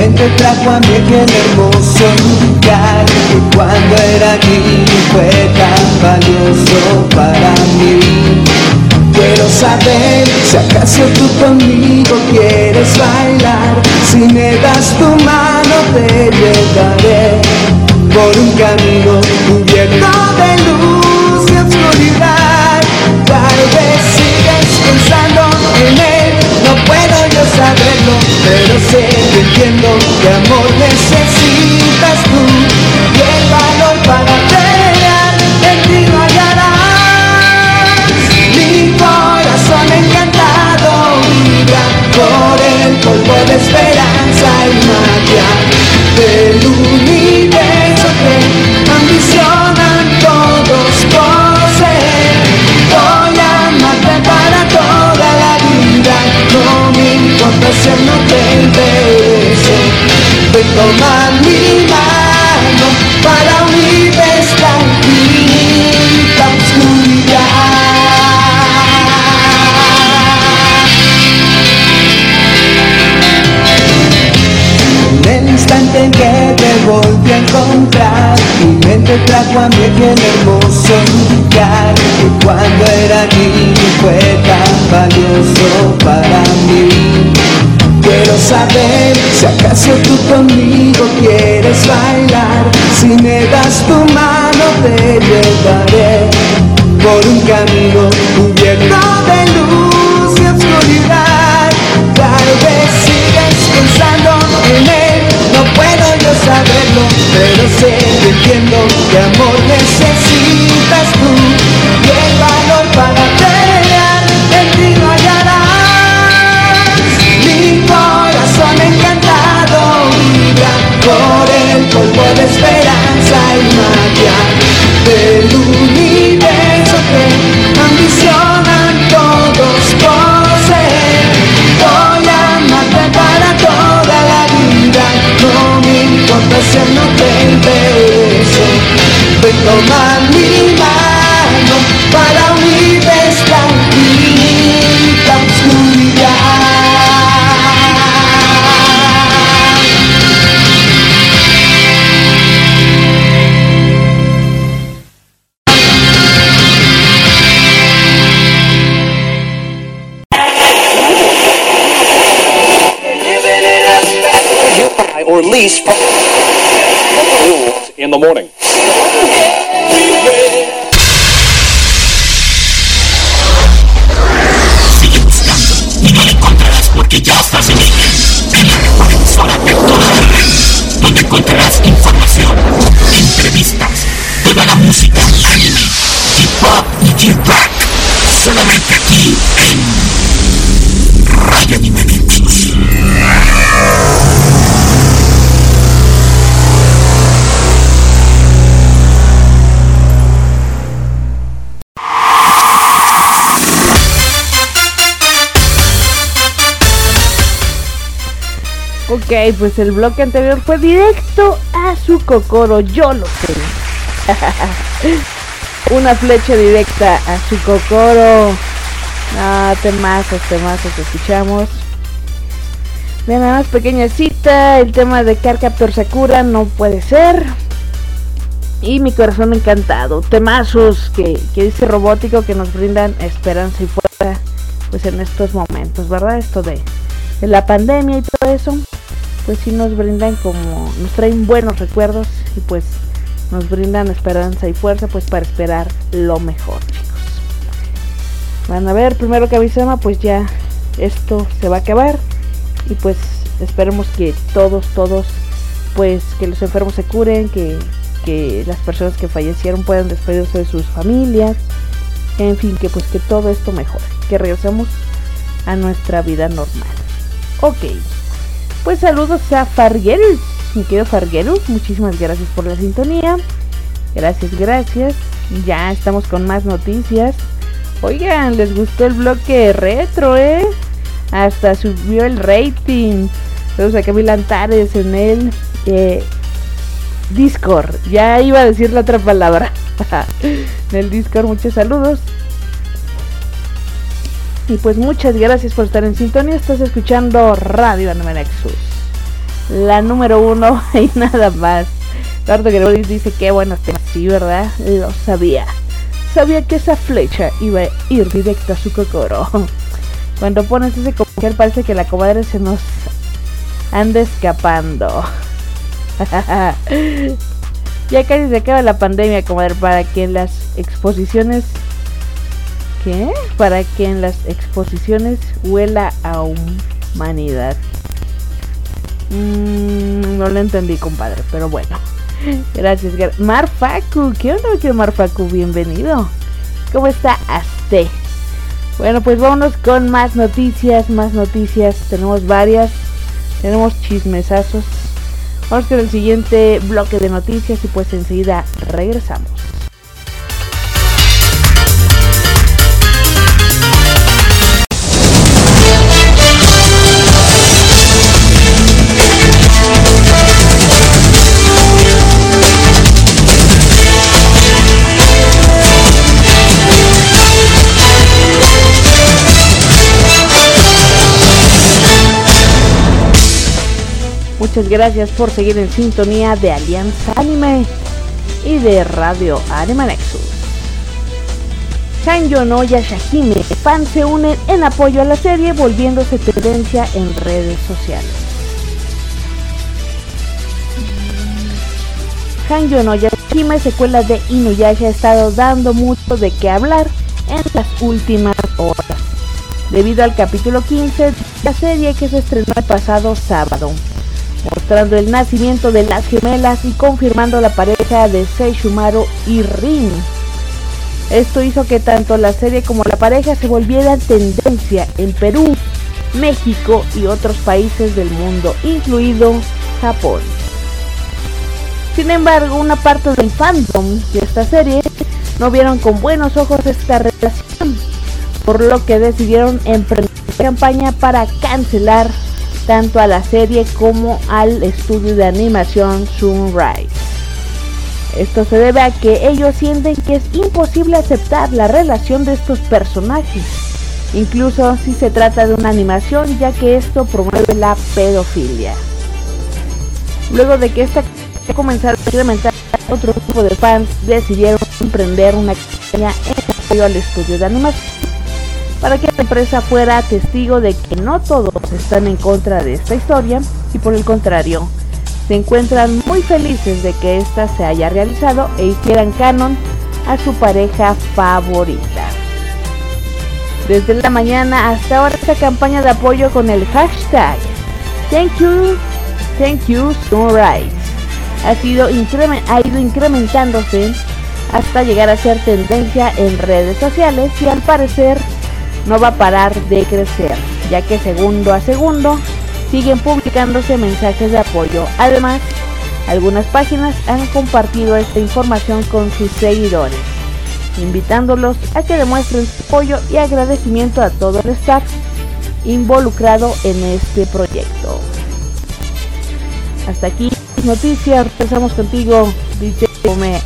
mente trajo a mí aquel hermoso lugar que cuando era niño fue tan valioso para mí. Quiero saber si acaso tú conmigo quieres bailar. Si me das tu mano te llevaré por un camino cubierto de luz y oscuridad. Tal vez sigues pensando en él, no puedo yo saberlo, pero sé que entiendo que amor necesitas tú y el valor para pelear en ti no hallarás. Mi corazón encantado vibra por el polvo de esperanza y magia del universo que ambicionan todos poseer. Voy a amarte para toda la vida, no me importa si no te interese. Ven, toma mi mano para unir esta infinita oscuridad. En el instante en que te volví a encontrar, mi mente trajo a mí aquel hermoso lugar que cuando era niño fue tan valioso para mí. Quiero saber si acaso tú conmigo quieres bailar. Si me das tu mano te llevaré por un camino cubierto de luz y oscuridad. Tal vez sigues pensando en él, no puedo yo saberlo, pero sé que entiendo que amor necesitas tú y el valor para pelear en ti no hallarás. Mi corazón encantado vibra por el polvo de esperanza y magia del universo que ambicionan todos poseer. Voy a amarte para toda la vida, no me importa si no te interese. Ven, toma mi mano para unir esta infinita oscuridad. Or lease rules in the morning. Sigue buscando y no lo encontrarás porque ya estás en ella. En la mejor emisora de toda la red, donde encontrarás información, entrevistas, toda la música, anime, hip hop y J-Rock. Solamente aquí en Radio Anime Nexus. Ok, pues el bloque anterior fue directo a su cocoro, yo lo sé. Una flecha directa a su cocoro. Ah, temazos, escuchamos. Vean, nada más pequeña cita, el tema de Cardcaptor Sakura, no puede ser. Y mi corazón encantado, temazos que dice Robótico, que nos brindan esperanza y fuerza, pues en estos momentos, ¿verdad? Esto de la pandemia y todo eso, pues sí nos brindan como, nos traen buenos recuerdos y pues nos brindan esperanza y fuerza pues para esperar lo mejor, chicos. Van a ver, primero que Kamisama, pues ya esto se va a acabar y pues esperemos que todos, pues que los enfermos se curen, que las personas que fallecieron puedan despedirse de sus familias, en fin, que pues que todo esto mejore, que regresemos a nuestra vida normal. Ok, pues saludos a Farguerus, mi querido Farguerus, muchísimas gracias por la sintonía, gracias, ya estamos con más noticias. Oigan, les gustó el bloque retro, hasta subió el rating. Saludos a Camila Antares en el Discord, ya iba a decir la otra palabra. En el Discord, muchos saludos. Y pues muchas gracias por estar en sintonía. Estás escuchando Radio Anime Nexus, la número 1 y nada más. Eduardo Gregoris dice que buenos temas, sí, ¿verdad? Lo sabía. Sabía que esa flecha iba a ir directo a su cocoro. Cuando pones ese comercial parece que la comadre se nos anda escapando. Ya casi se acaba la pandemia, comadre, para que en las exposiciones... ¿Qué? Para que en las exposiciones huela a humanidad. No lo entendí, compadre, pero bueno. Gracias. Marfacu, ¿qué onda, que Marfacu? Bienvenido. ¿Cómo está usted? Bueno, pues vámonos con más noticias. Tenemos varias. Tenemos chismesazos. Vamos con el siguiente bloque de noticias y pues enseguida regresamos. Muchas gracias por seguir en sintonía de Alianza Anime y de Radio Anime Nexus. Hanyo no Yashahime, fans se unen en apoyo a la serie, volviéndose tendencia en redes sociales. Hanyo no Yashahime, secuela de Inuyasha, ha estado dando mucho de qué hablar en las últimas horas, debido al capítulo 15 de la serie que se estrenó el pasado sábado, mostrando el nacimiento de las gemelas y confirmando la pareja de Seishumaru y Rin. Esto hizo que tanto la serie como la pareja se volvieran tendencia en Perú, México y otros países del mundo, incluido Japón. Sin embargo, una parte del fandom de esta serie no vieron con buenos ojos esta relación, por lo que decidieron emprender campaña para cancelar tanto a la serie como al estudio de animación Sunrise. Esto se debe a que ellos sienten que es imposible aceptar la relación de estos personajes, incluso si se trata de una animación, ya que esto promueve la pedofilia. Luego de que esta comenzara a incrementar, otro grupo de fans decidieron emprender una campaña en apoyo al estudio de animación, para que la empresa fuera testigo de que no todos están en contra de esta historia y por el contrario, se encuentran muy felices de que esta se haya realizado e hicieran canon a su pareja favorita. Desde la mañana hasta ahora, esta campaña de apoyo con el hashtag Thank you Sunrise ha ido incrementándose hasta llegar a ser tendencia en redes sociales y al parecer no va a parar de crecer, ya que segundo a segundo siguen publicándose mensajes de apoyo. Además, algunas páginas han compartido esta información con sus seguidores, invitándolos a que demuestren su apoyo y agradecimiento a todo el staff involucrado en este proyecto. Hasta aquí noticias, regresamos contigo, DJ Ome.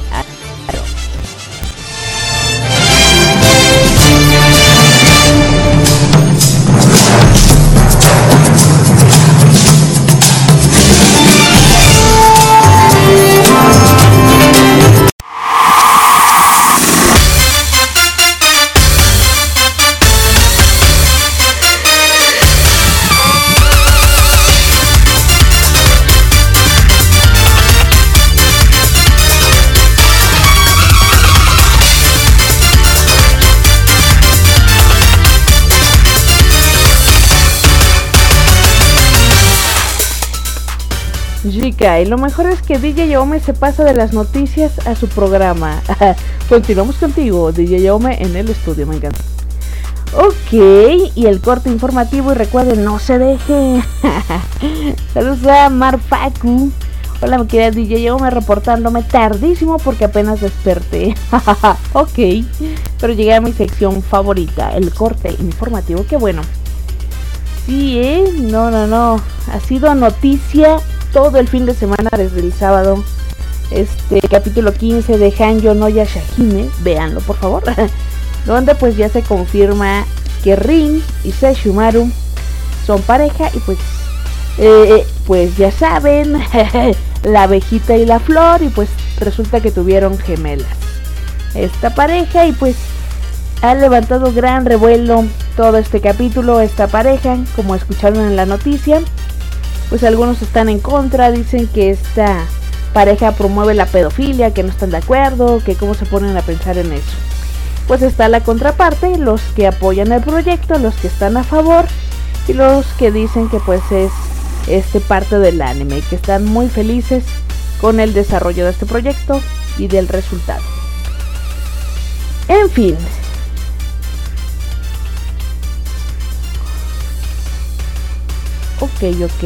Y lo mejor es que DJ Yome se pasa de las noticias a su programa. Continuamos contigo, DJ Yome, en el estudio, me encanta. Ok, y el corte informativo, y recuerden, no se deje. Saludos a Marfacu. Hola, mi querida DJ Yome, reportándome tardísimo porque apenas desperté. Ok, pero llegué a mi sección favorita, el corte informativo, qué bueno. Sí, no, ha sido noticia todo el fin de semana desde el sábado. Capítulo 15 de Hanyo no Yashahime, véanlo por favor, donde pues ya se confirma que Rin y Seishumaru son pareja y pues pues ya saben, la abejita y la flor, y pues resulta que tuvieron gemelas esta pareja, y pues ha levantado gran revuelo todo este capítulo, esta pareja, como escucharon en la noticia. Pues algunos están en contra, dicen que esta pareja promueve la pedofilia, que no están de acuerdo, que cómo se ponen a pensar en eso. Pues está la contraparte, los que apoyan el proyecto, los que están a favor, y los que dicen que pues es parte del anime, que están muy felices con el desarrollo de este proyecto y del resultado. En fin, ok.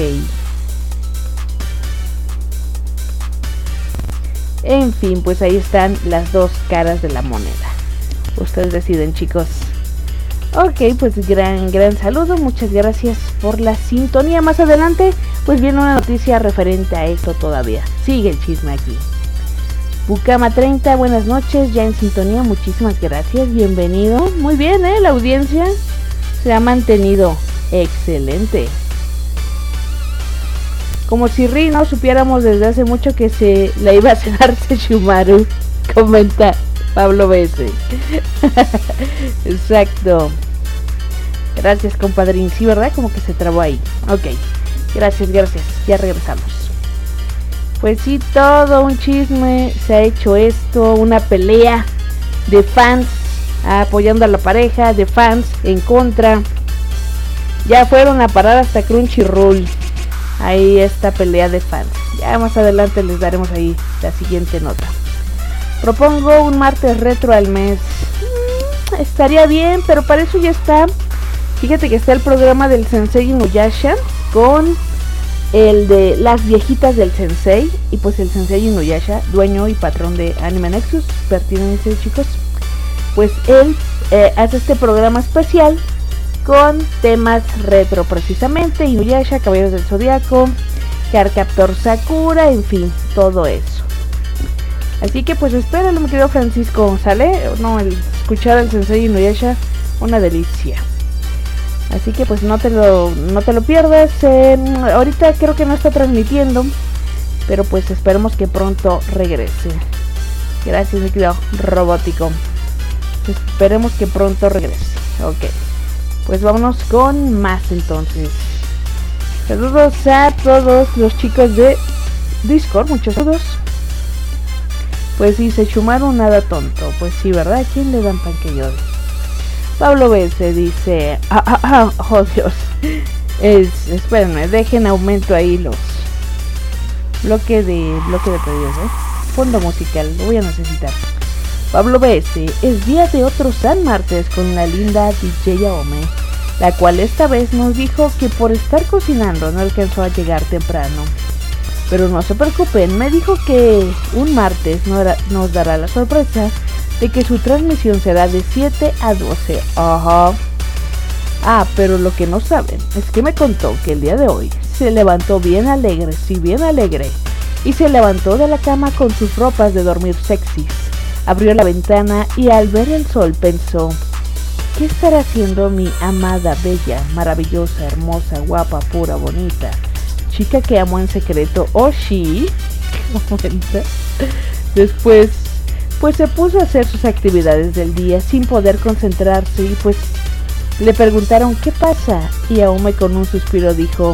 En fin, pues ahí están las dos caras de la moneda. Ustedes deciden, chicos. Ok, pues gran saludo, muchas gracias por la sintonía. Más adelante, pues viene una noticia referente a esto todavía. Sigue el chisme aquí. Bucama 30, buenas noches, ya en sintonía, muchísimas gracias, bienvenido. Muy bien, la audiencia se ha mantenido excelente. Como si Ri no supiéramos desde hace mucho que se la iba a cenar Sesshomaru, comenta Pablo BS. Exacto. Gracias, compadrín. Sí, ¿verdad? Como que se trabó ahí. Ok. Gracias. Ya regresamos. Pues sí, todo un chisme. Se ha hecho esto. Una pelea de fans apoyando a la pareja, de fans en contra. Ya fueron a parar hasta Crunchyroll. Ahí esta pelea de fans. Ya más adelante les daremos ahí la siguiente nota. Propongo un martes retro al mes. Estaría bien, pero para eso ya está. Fíjate que está el programa del Sensei Inuyasha con el de las viejitas del Sensei. Y pues el Sensei Inuyasha, dueño y patrón de Anime Nexus, pertenece, chicos. Pues él hace este programa especial con temas retro precisamente. Inuyasha, Caballeros del Zodiaco, Cardcaptor Sakura, en fin, todo eso. Así que pues espéralo, mi querido Francisco, ¿sale? No, el escuchar al Sensei Inuyasha, una delicia. Así que pues no te lo pierdas. Ahorita creo que no está transmitiendo, pero pues esperemos que pronto regrese. Gracias, mi querido Robótico. Esperemos que pronto regrese. Ok, pues vámonos con más entonces. Saludos a todos los chicos de Discord, muchos saludos. Pues sí, Sesshomaru nada tonto. Pues sí, ¿verdad? ¿A quién le dan pan que llore? Pablo BS dice... oh Dios. Espérenme, dejen aumento ahí los... Bloque de pedidos, Fondo musical, lo voy a necesitar. Pablo BS, es día de otro San Martes con la linda DJ Aome, la cual esta vez nos dijo que por estar cocinando no alcanzó a llegar temprano. Pero no se preocupen, me dijo que un martes nos dará la sorpresa de que su transmisión será de 7 a 12. Ajá. Pero lo que no saben es que me contó que el día de hoy se levantó bien alegre, y se levantó de la cama con sus ropas de dormir sexys. Abrió la ventana y al ver el sol pensó: ¿qué estará haciendo mi amada, bella, maravillosa, hermosa, guapa, pura, bonita chica que amo en secreto? Oh, sí. Después, pues se puso a hacer sus actividades del día sin poder concentrarse, y pues le preguntaron ¿qué pasa? Y Aome con un suspiro dijo: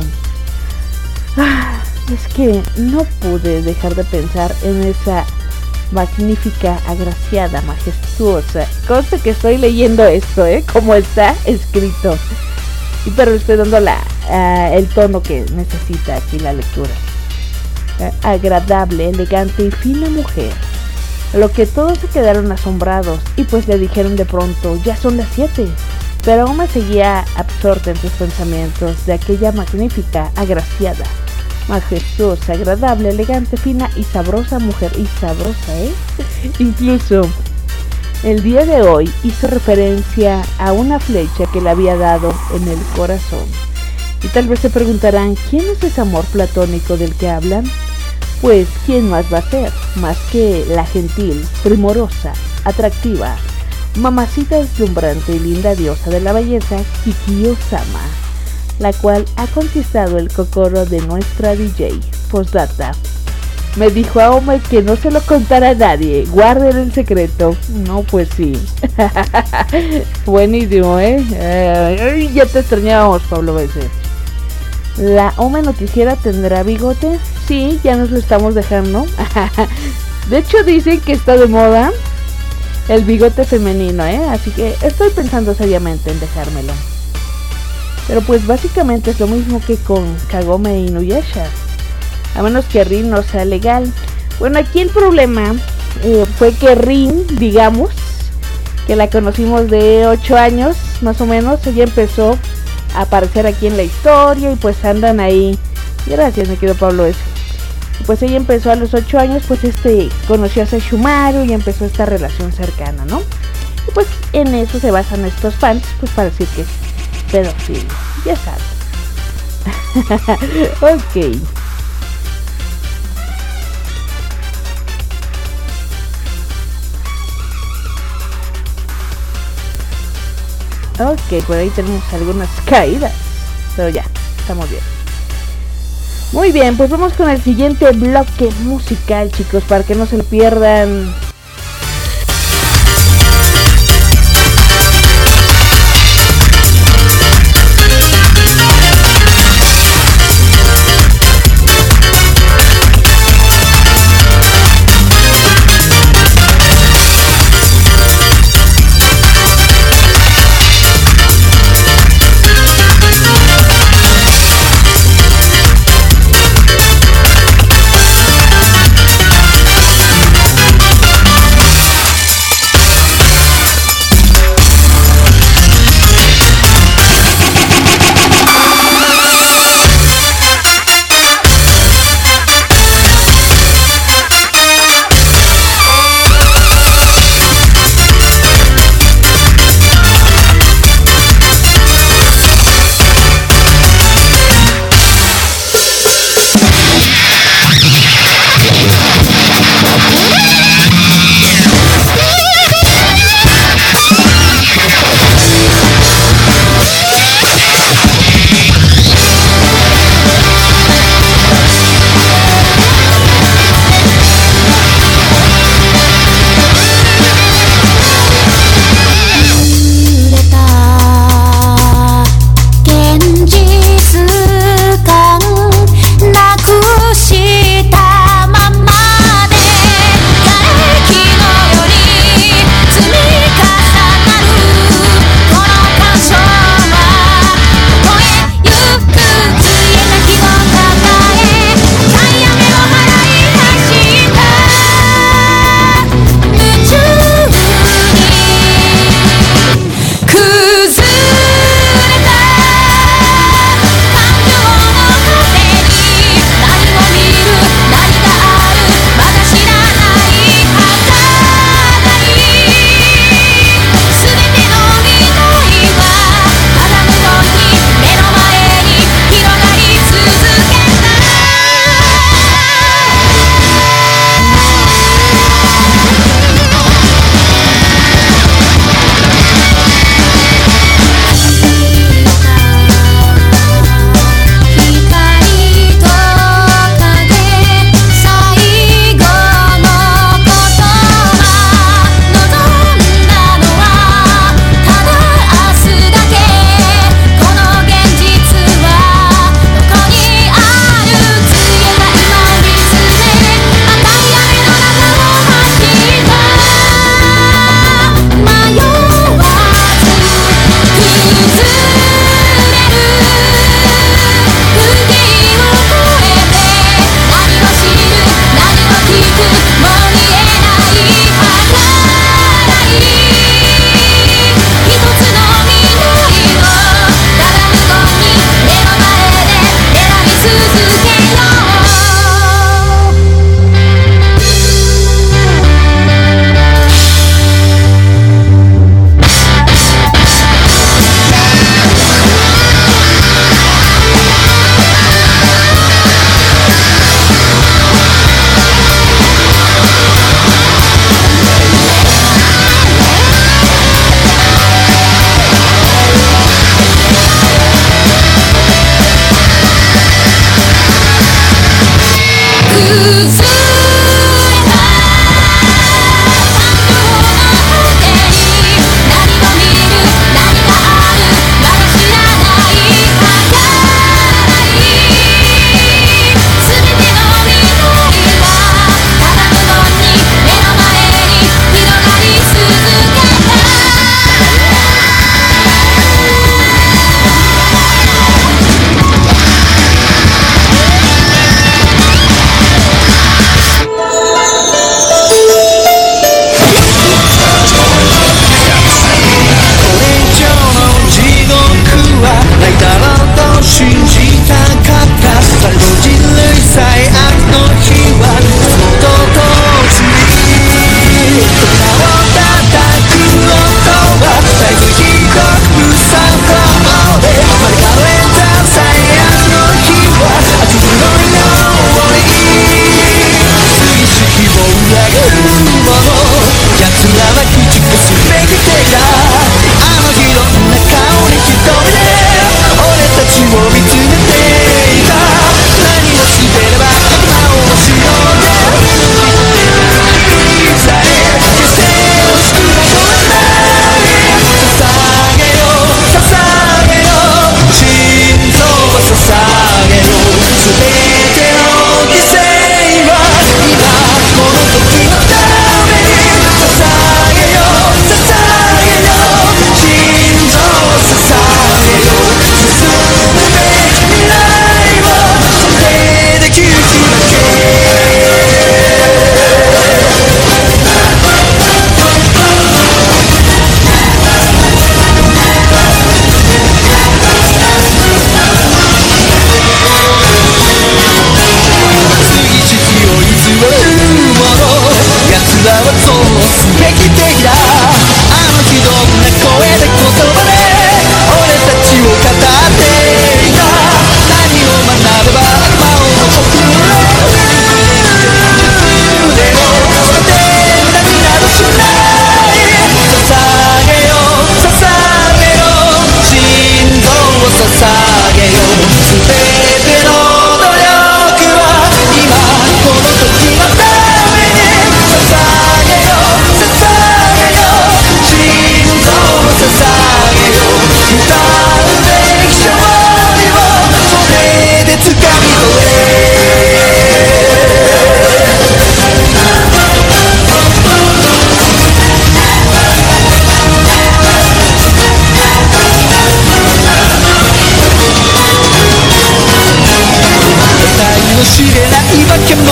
es que no pude dejar de pensar en esa magnífica, agraciada, majestuosa. Conste que estoy leyendo esto, como está escrito. Pero le estoy dando el tono que necesita aquí la lectura. Agradable, elegante y fina mujer. A lo que todos se quedaron asombrados y pues le dijeron de pronto: ya son las 7. Pero aún me seguía absorta en sus pensamientos de aquella magnífica, agraciada, majestuosa, agradable, elegante, fina y sabrosa mujer. Y sabrosa, Incluso el día de hoy hizo referencia a una flecha que le había dado en el corazón. Y tal vez se preguntarán: ¿quién es ese amor platónico del que hablan? Pues ¿quién más va a ser? Más que la gentil, primorosa, atractiva, mamacita deslumbrante y linda diosa de la belleza, Kikyo-sama. la cual ha conquistado el cocoro de nuestra DJ. Postdata. Me dijo a Ome que no se lo contara a nadie, guarden el secreto. No, pues sí. Buenísimo, ya te extrañábamos, Pablo Becer. ¿La Ome noticiera tendrá bigote? Sí, ya nos lo estamos dejando. De hecho dicen que está de moda el bigote femenino, así que estoy pensando seriamente en dejármelo. Pero pues básicamente es lo mismo que con Kagome y Inuyasha, a menos que Rin no sea legal. Bueno, aquí el problema fue que Rin, digamos, que la conocimos de 8 años, más o menos, ella empezó a aparecer aquí en la historia y pues andan ahí. Gracias, mi querido Pablo S. Y pues ella empezó a los 8 años, pues conoció a Sesshomaru y empezó esta relación cercana, ¿no? Y pues en eso se basan estos fans, pues para decir que es pedofilia, ya sabes. Ok. Ok, por ahí tenemos algunas caídas, pero ya, estamos bien. Muy bien, pues vamos con el siguiente bloque musical, chicos, para que no se lo pierdan.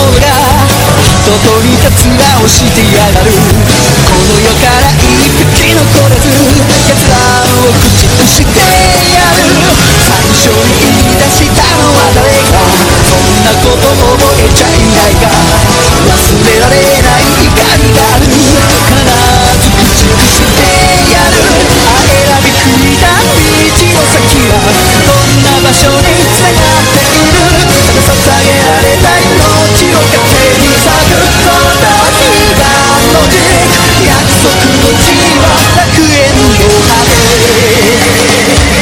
者が人と似た面をしてやがる。この世から一匹残らず奴らを駆逐してやる。最初に言い出したのは誰か、そんなこと覚えちゃいないが、忘れられない怒りがある。必ず駆逐してやる。選びついた道の先はどんな場所に繋がっている。ただ捧げられた命を勝手に咲くこの悲願の地、約束の地は楽園の果て。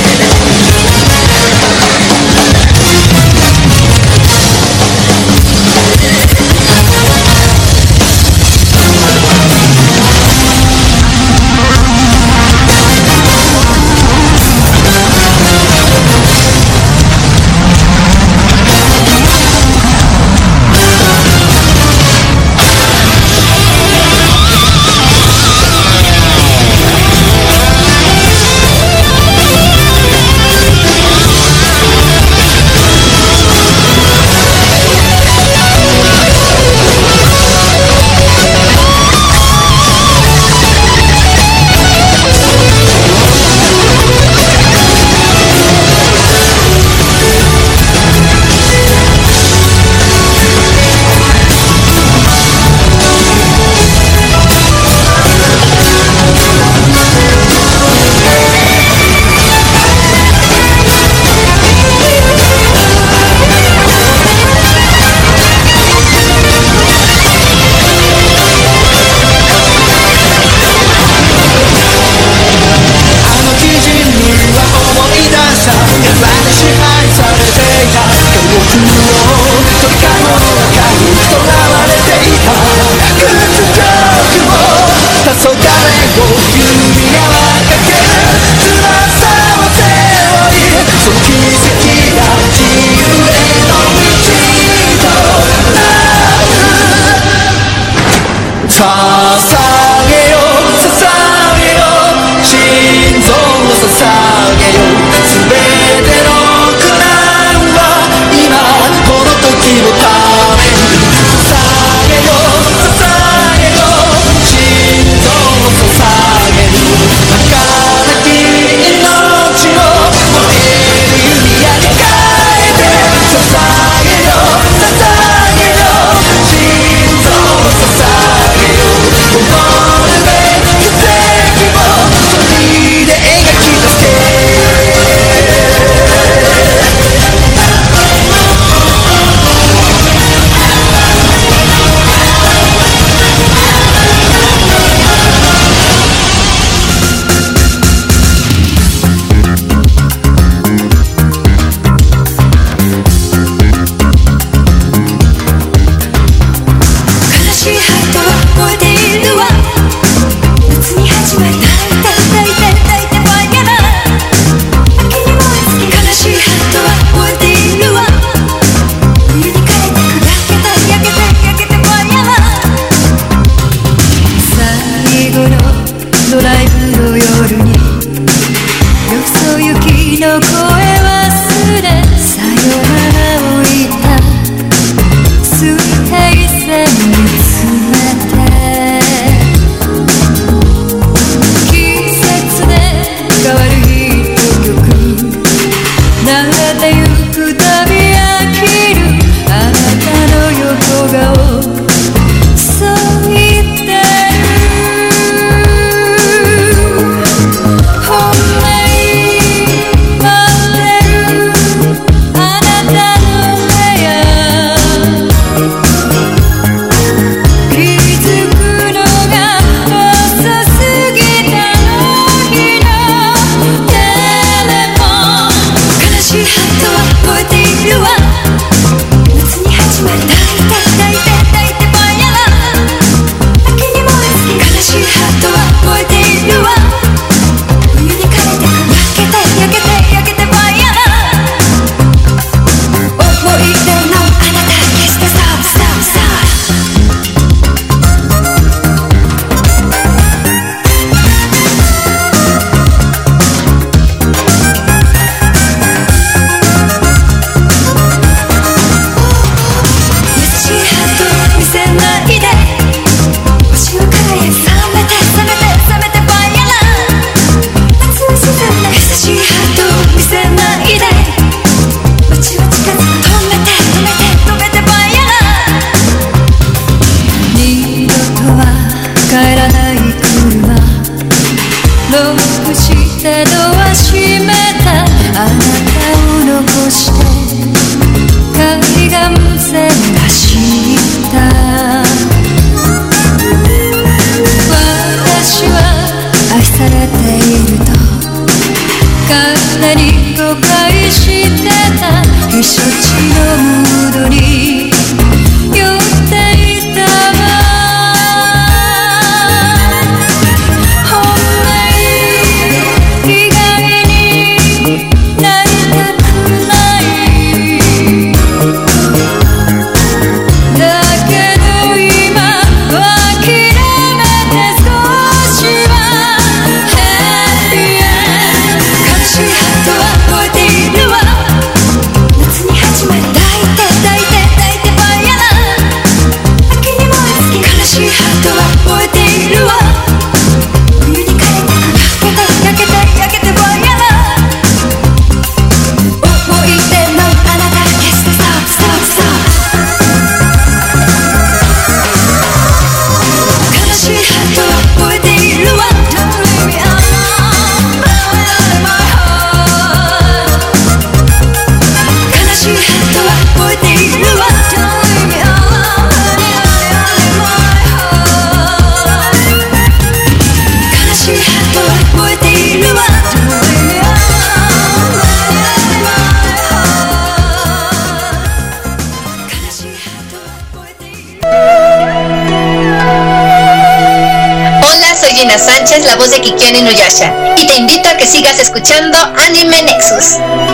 Gina Sánchez, la voz de Kikion Inuyasha, y te invito a que sigas escuchando Anime Nexus.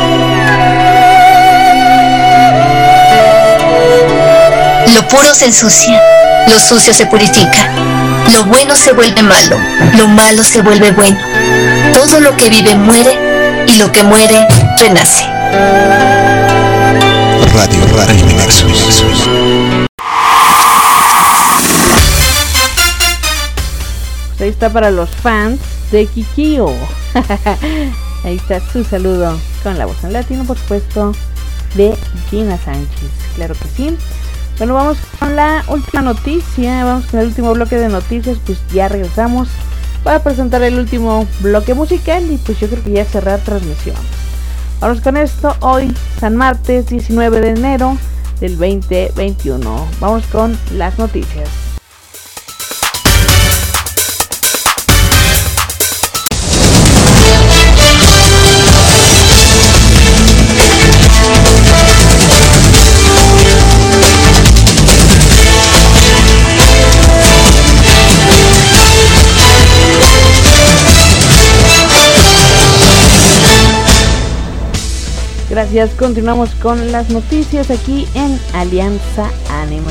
Lo puro se ensucia, lo sucio se purifica, lo bueno se vuelve malo, lo malo se vuelve bueno. Todo lo que vive muere, y lo que muere renace. Radio Anime Nexus. Pues ahí está para los fans de Kikyo. Ahí está su saludo con la voz en latino, por supuesto, de Gina Sánchez. Claro que sí. Bueno, vamos con la última noticia. Vamos con el último bloque de noticias. Pues ya regresamos para presentar el último bloque musical. Y pues yo creo que ya cerrar transmisión. Vamos con esto. Hoy, San Martes 19 de enero del 2021. Vamos con las noticias. Gracias, continuamos con las noticias aquí en Alianza Anime.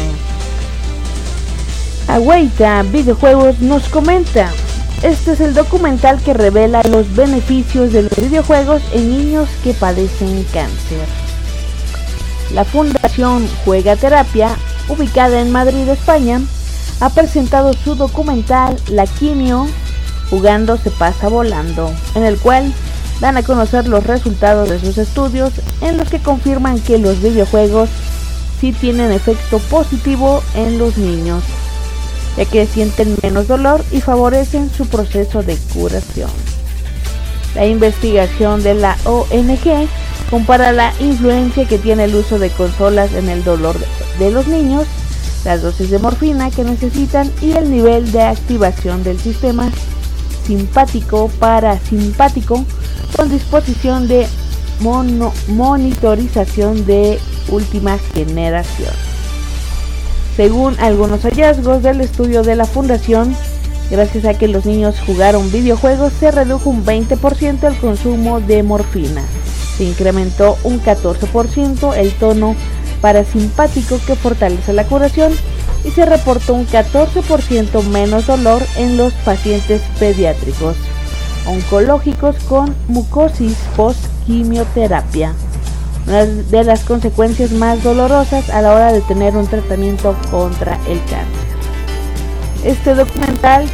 Agüita Videojuegos nos comenta: este es el documental que revela los beneficios de los videojuegos en niños que padecen cáncer. La Fundación Juega Terapia, ubicada en Madrid, España, ha presentado su documental La Quimio, jugando se pasa volando, en el cual dan a conocer los resultados de sus estudios, en los que confirman que los videojuegos sí tienen efecto positivo en los niños, ya que sienten menos dolor y favorecen su proceso de curación. La investigación de la ONG compara la influencia que tiene el uso de consolas en el dolor de los niños, las dosis de morfina que necesitan y el nivel de activación del sistema simpático parasimpático con disposición de monitorización de última generación. Según algunos hallazgos del estudio de la fundación, gracias a que los niños jugaron videojuegos, se redujo un 20% el consumo de morfina, se incrementó un 14% el tono parasimpático que fortalece la curación y se reportó un 14% menos dolor en los pacientes pediátricos oncológicos con mucosis post-quimioterapia, una de las consecuencias más dolorosas a la hora de tener un tratamiento contra el cáncer. En este documental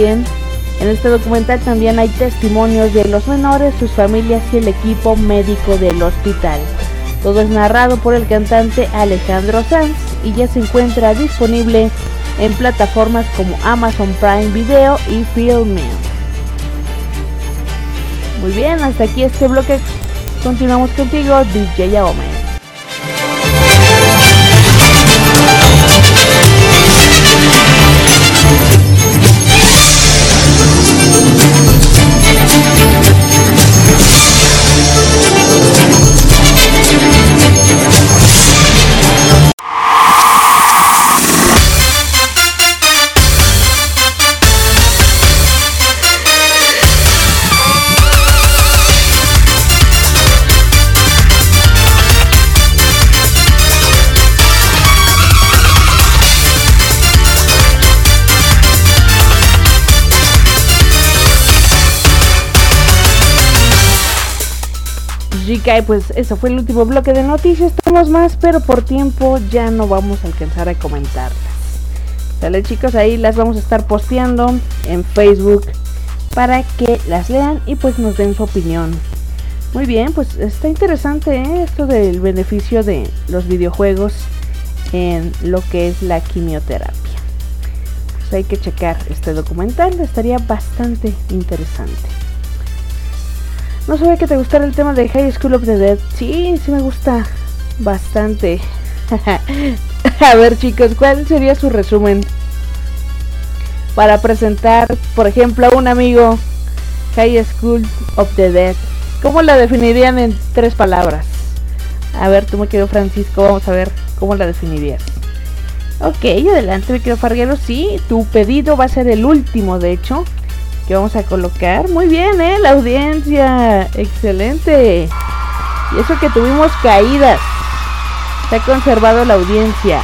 también hay testimonios de los menores, sus familias y el equipo médico del hospital. Todo es narrado por el cantante Alejandro Sanz y ya se encuentra disponible en plataformas como Amazon Prime Video y Filmin. Muy bien, hasta aquí este bloque. Continuamos contigo, DJ Yaome. Y pues eso fue el último bloque de noticias. Tenemos más, pero por tiempo ya no vamos a alcanzar a comentarlas. Sale, chicos, ahí las vamos a estar posteando en Facebook para que las lean y pues nos den su opinión. Muy bien, pues está interesante esto del beneficio de los videojuegos en lo que es la quimioterapia. Pues hay que checar este documental, estaría bastante interesante. No sabía que te gustara el tema de High School of the Dead. Sí me gusta bastante. A ver, chicos, ¿cuál sería su resumen para presentar, por ejemplo, a un amigo High School of the Dead? ¿Cómo la definirían en 3 palabras? A ver, tú, me querido Francisco, vamos a ver cómo la definirías. Ok, adelante, me querido Farguero. Sí, tu pedido va a ser el último, de hecho. que vamos a colocar. Muy bien, la audiencia, excelente. Y eso que tuvimos caídas, se ha conservado la audiencia.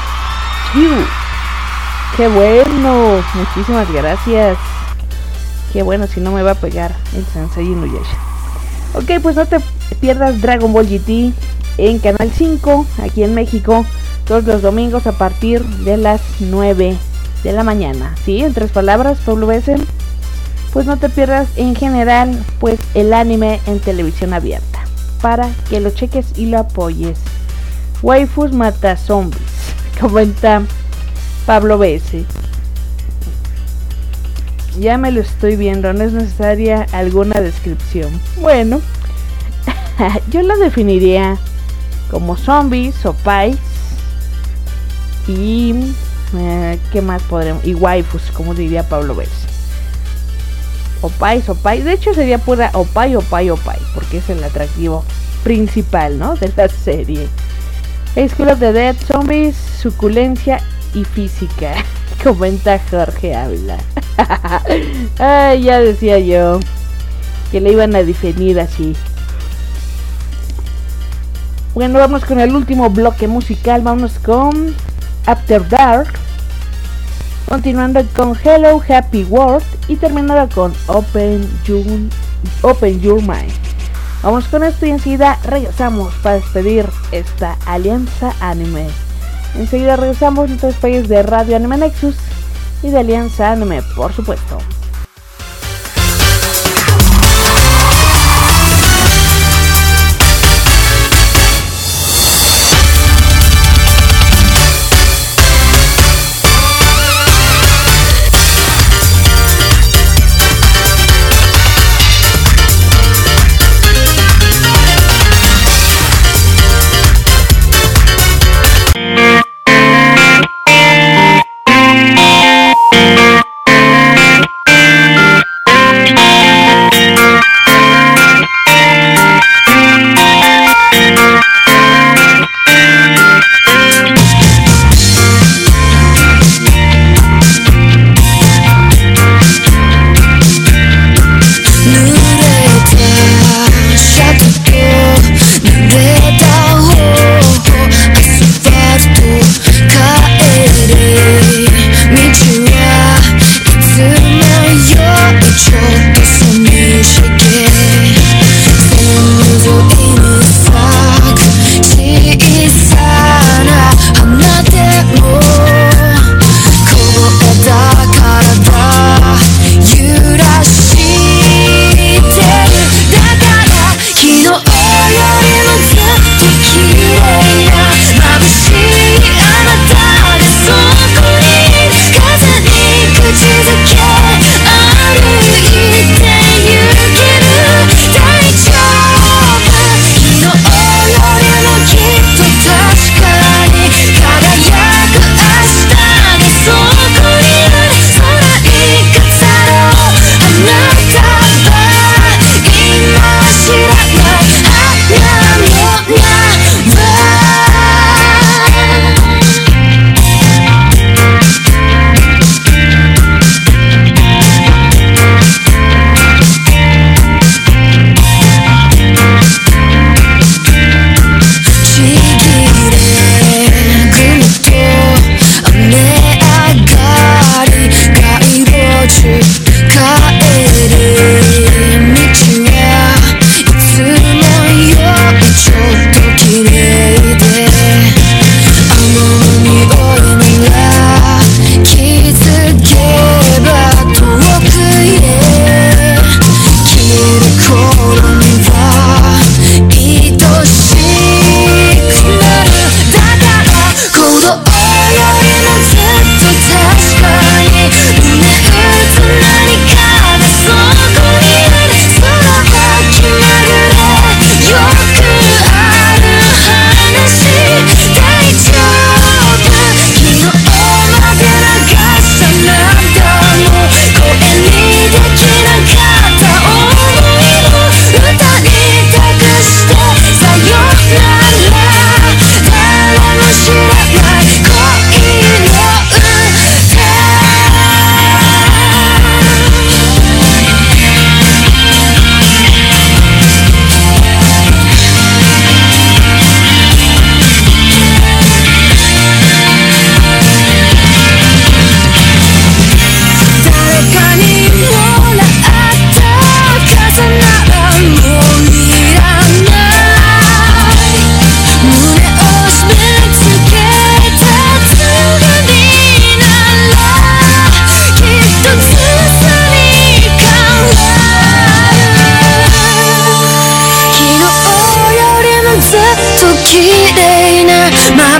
¡Qué bueno! Muchísimas gracias. Qué bueno, si no me va a pegar el Sensei Inuyasha. Ok, pues no te pierdas Dragon Ball GT en Canal 5, aquí en México, todos los domingos a partir de las 9 de la mañana. ¿Sí? En 3 palabras, Pablo Besen. Pues no te pierdas en general, pues el anime en televisión abierta, para que lo cheques y lo apoyes. Waifus mata zombies, comenta Pablo B.S. Ya me lo estoy viendo, no es necesaria alguna descripción. Bueno, yo lo definiría como zombies o pais y ¿qué más podremos? Y waifus, como diría Pablo B.S. Opais, de hecho sería pura opai, porque es el atractivo principal, ¿no? De la serie. School of the Dead, zombies, suculencia y física, comenta Jorge Ávila. Ay, ya decía yo que le iban a definir así. Bueno, vamos con el último bloque musical, vamos con After Dark, continuando con Hello Happy World y terminando con Open Your Mind. Vamos con esto y enseguida regresamos para despedir esta Alianza Anime. Enseguida regresamos en todos los países de Radio Anime Nexus y de Alianza Anime, por supuesto.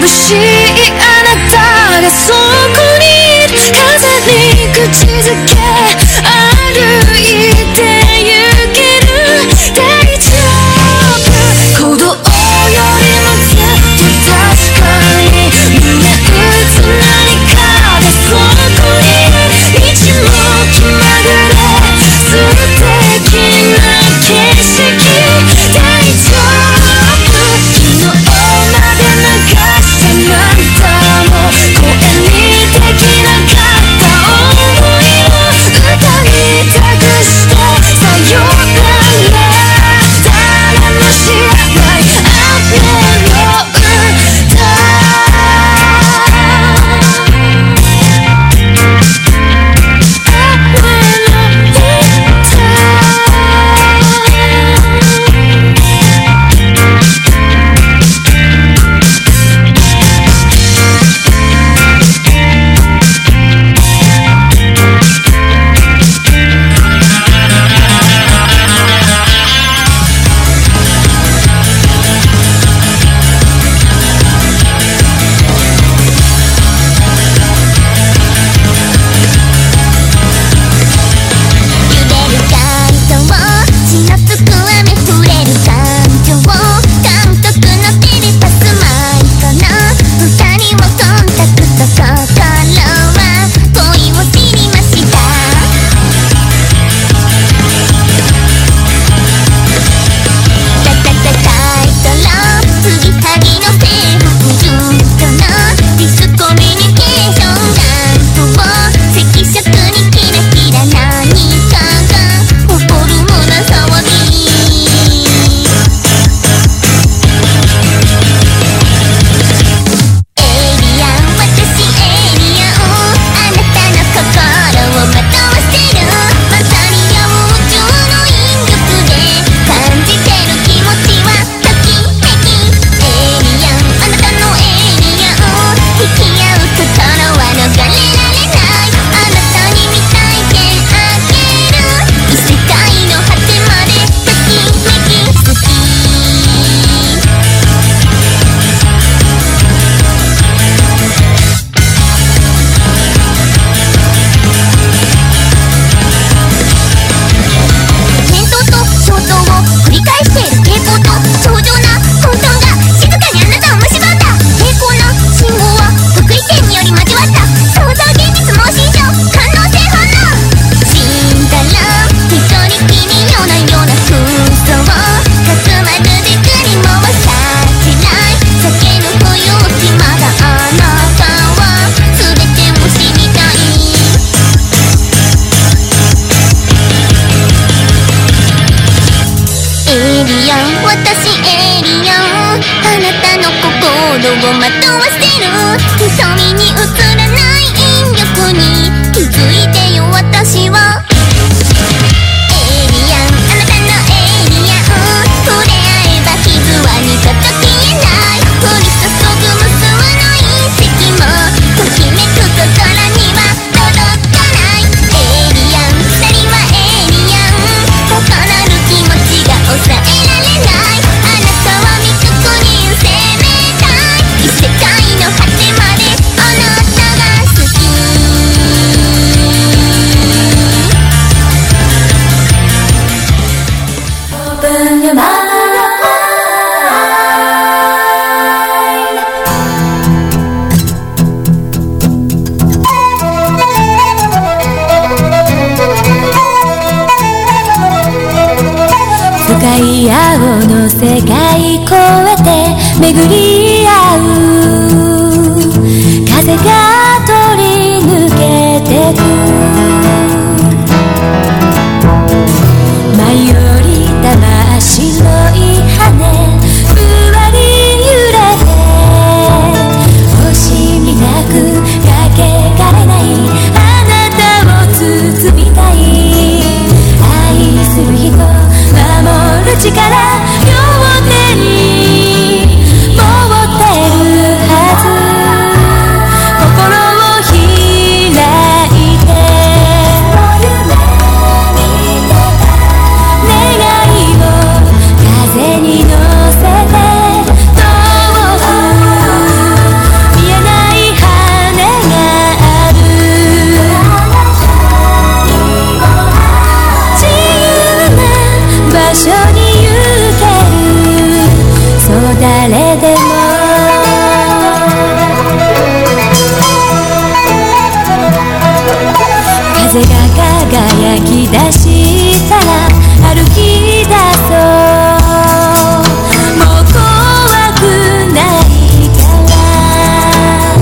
眩しいあなたがそこにいる。風に口づけ歩いて行ける。大丈夫、鼓動よりもずっと確かに胸打つ何かがそこにいる。道も気まぐれ素敵な景色。大丈夫、昨日まで流した涙も声にできなかった想いを歌に託してさよなら。誰も知らない雨の歌。 巡り合う風が通り抜けてく舞い降りた真っ白い羽ふわり揺れて星みたくかけがれないあなたを包みたい愛する人守る力両手にもう風が輝き出したら歩き出そう。もう怖くないから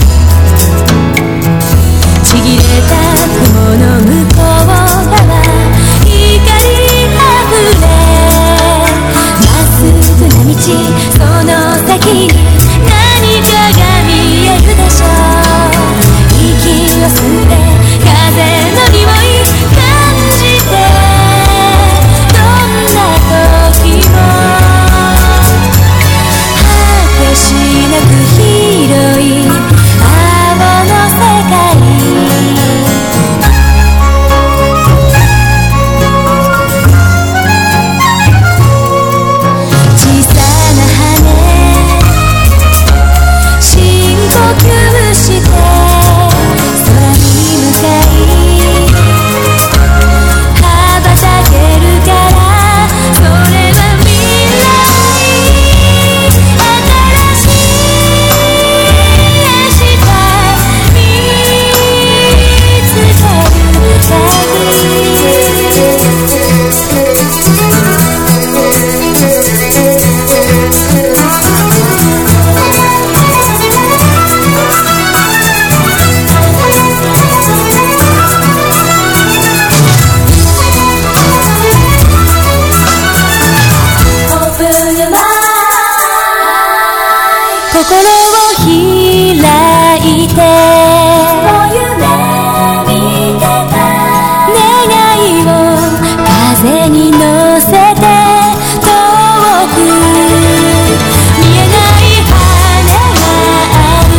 ちぎれた雲の向こう側光あふれまっすぐな道、その先に何かが見えるでしょう。息を吸って風の匂い感じて、どんな時も果てしなく広い青の世界。小さな羽深呼吸して空に向かい羽ばたけるから、それは未来。新しい明日見つける心を開いて、夢見てた願いを風に乗せて、遠く見えない羽がある。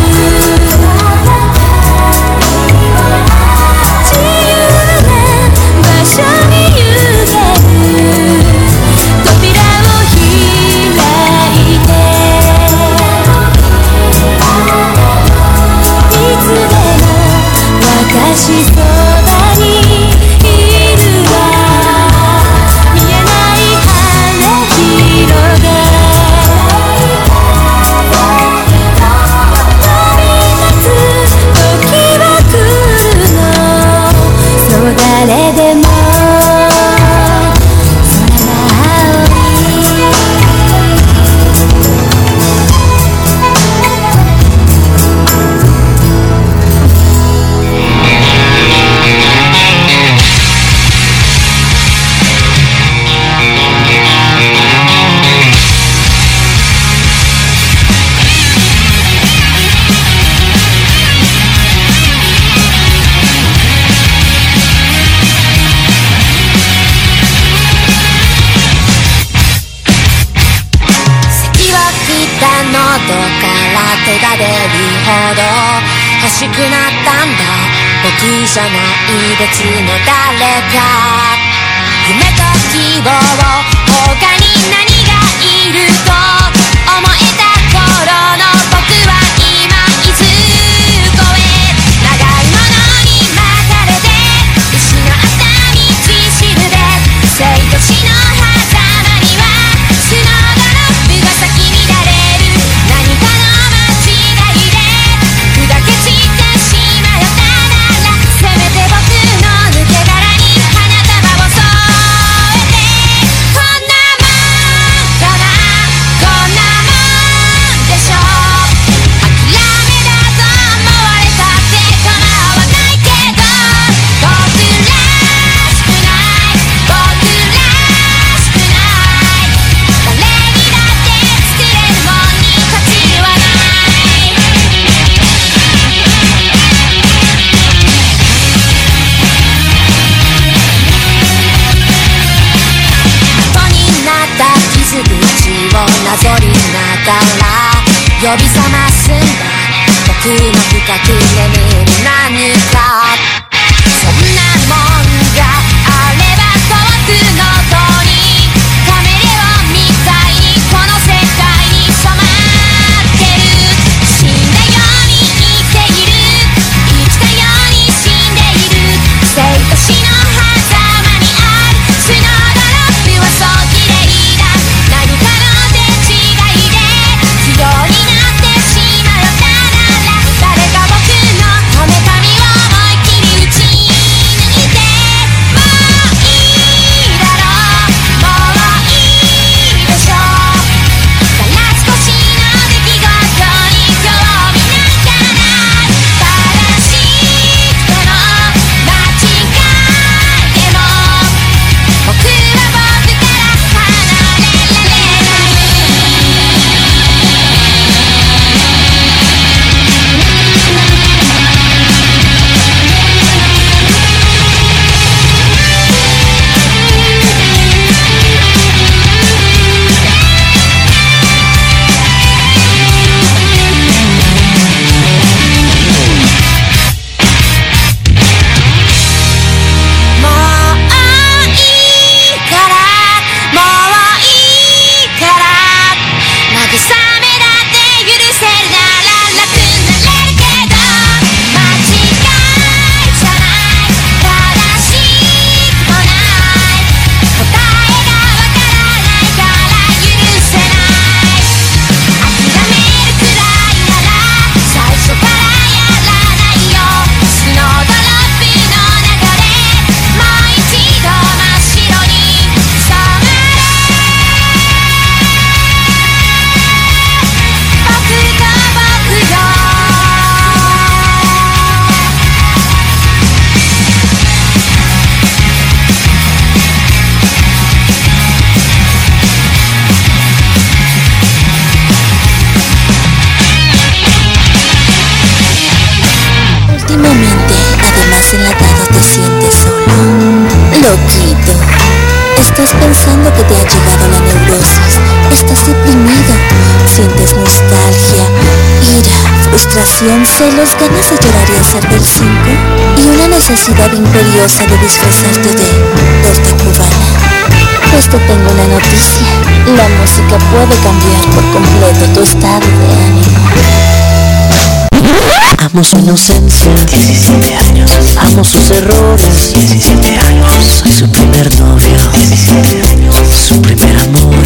自由な場所に行ける扉を開いて、いつでも私そばにいるわ。見えない羽広げ飛び立つ時は来るの。そう誰でも空が青い。 咳は北喉から手が出るほど欲しくなったんだ。僕じゃない別の誰か。夢と希望他に何がいると思えた頃の僕は今いずこへ。長いものに巻かれて失った道しるべ、生と死の狭間にはスノードロップが咲き乱れる。何かの間違いで砕け散ってしまったなら、せめて僕の抜け殻に花束を添えて。こんなもんかな、こんなもんでしょ。諦めだと思われたって構わないけど、僕らしくない、僕らしくない。誰にだって作れるもんに価値はない。後になった傷口をなぞりながら呼び覚ますんだ。僕の深く眠る何か。そんなもんがあれば遠くのどにカメレオンみたいにこの世界に染まってる。死んだように生きている、生きたように死んでいる。生と死の狭間にあるスノードロップはそう綺麗だ。何かの手違いで不要になってしまったなら、誰か desenlatado te sientes solo. Loquito, estás pensando que te ha llegado la neurosis. Estás deprimido, sientes nostalgia, ira, frustración, celos, ganas de llorar y hacer del 5 y una necesidad imperiosa de disfrazarte de torta cubana. Pues te tengo una noticia, la música puede cambiar por completo tu estado de ánimo. Amo su inocencia, 17 años. Amo sus errores, 17 años. Soy su primer novio, 17 años. Su primer amor.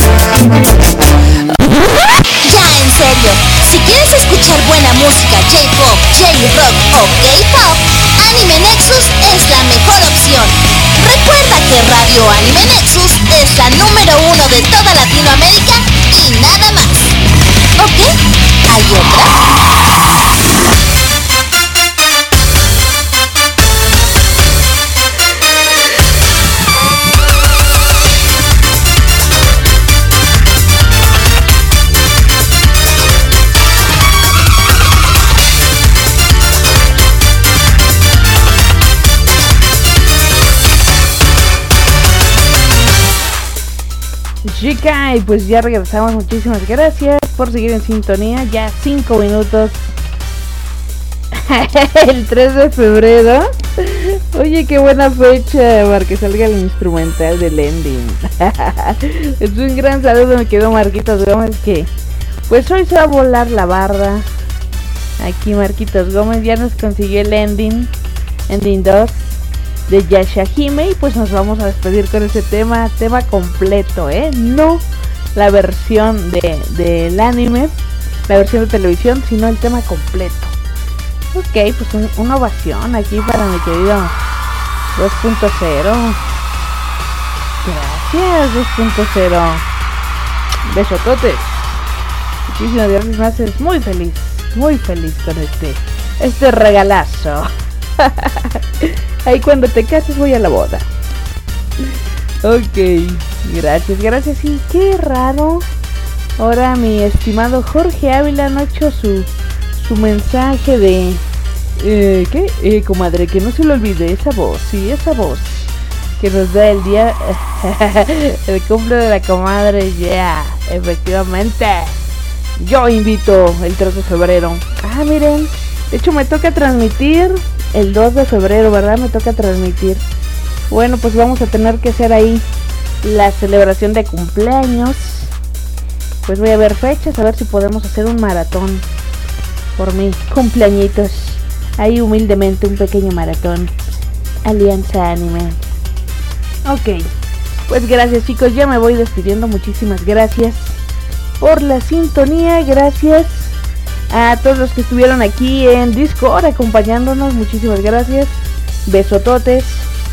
Ya en serio, si quieres escuchar buena música J-pop, J-rock o K-pop, Anime Nexus es la mejor opción. Recuerda que Radio Anime Nexus es la número 1 de toda Latinoamérica y nada más. ¿Ok? ¿Hay otra? Chica, y pues ya regresamos. Muchísimas gracias por seguir en sintonía. Ya 5 minutos. El 3 de febrero. Oye, qué buena fecha para que salga el instrumental del ending. Es un gran saludo, me quedó Marquitos Gómez, que pues hoy se va a volar la barda. Aquí Marquitos Gómez ya nos consiguió el ending 2 de Yashahime, y pues nos vamos a despedir con ese tema completo, no la versión del anime, la versión de televisión, sino el tema completo. Ok, pues una ovación aquí para mi querido 2.0. Gracias 2.0. Besototes. Muchísimas gracias, me haces muy feliz con este regalazo. Ahí cuando te cases voy a la boda. Ok, gracias. Y qué raro. Ahora mi estimado Jorge Ávila no ha hecho su mensaje de ¿qué? Comadre, que no se le olvide esa voz, sí, esa voz que nos da el día el cumple de la comadre, ya, efectivamente. Yo invito el 3 de febrero. Ah, miren, de hecho me toca transmitir el 2 de febrero, ¿verdad? Me toca transmitir. Bueno, pues vamos a tener que hacer ahí la celebración de cumpleaños. Pues voy a ver fechas, a ver si podemos hacer un maratón por mi cumpleañitos. Ahí humildemente un pequeño maratón. Alianza Anime. Ok, pues gracias chicos, ya me voy despidiendo. Muchísimas gracias por la sintonía. Gracias a todos los que estuvieron aquí en Discord acompañándonos, muchísimas gracias. Besototes.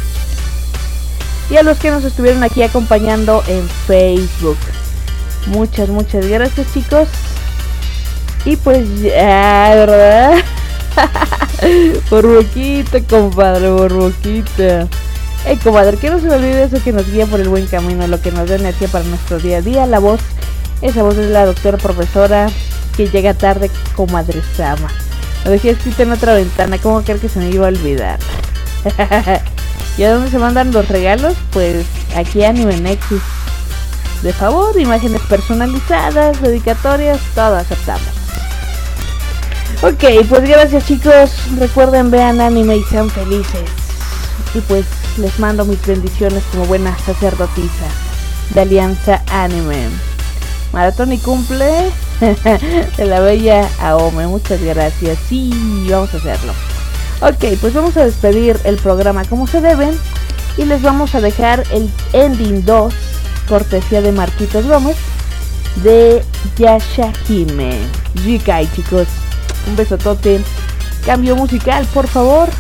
Y a los que nos estuvieron aquí acompañando en Facebook, muchas gracias chicos. Y pues ya, ¿verdad? Por boquita, compadre, por boquita. Comadre, que no se me olvide eso que nos guía por el buen camino, lo que nos da energía para nuestro día a día. La voz, esa voz es la doctora profesora que llega tarde, comadre Sama. Lo dejé escrito en otra ventana, ¿cómo creer que se me iba a olvidar? ¿Y a dónde se mandan los regalos? Pues aquí Anime Nexus. De favor, imágenes personalizadas, dedicatorias, todo aceptamos. Ok, pues gracias chicos. Recuerden, vean anime y sean felices. Y pues les mando mis bendiciones como buena sacerdotisa de Alianza Anime. Maratón y cumple de la bella Aome. Muchas gracias. Sí, vamos a hacerlo. Ok, pues vamos a despedir el programa como se deben. Y les vamos a dejar el ending 2, cortesía de Marquitos Gómez, de Yashahime. Jikai chicos, un besotote. Cambio musical, por favor.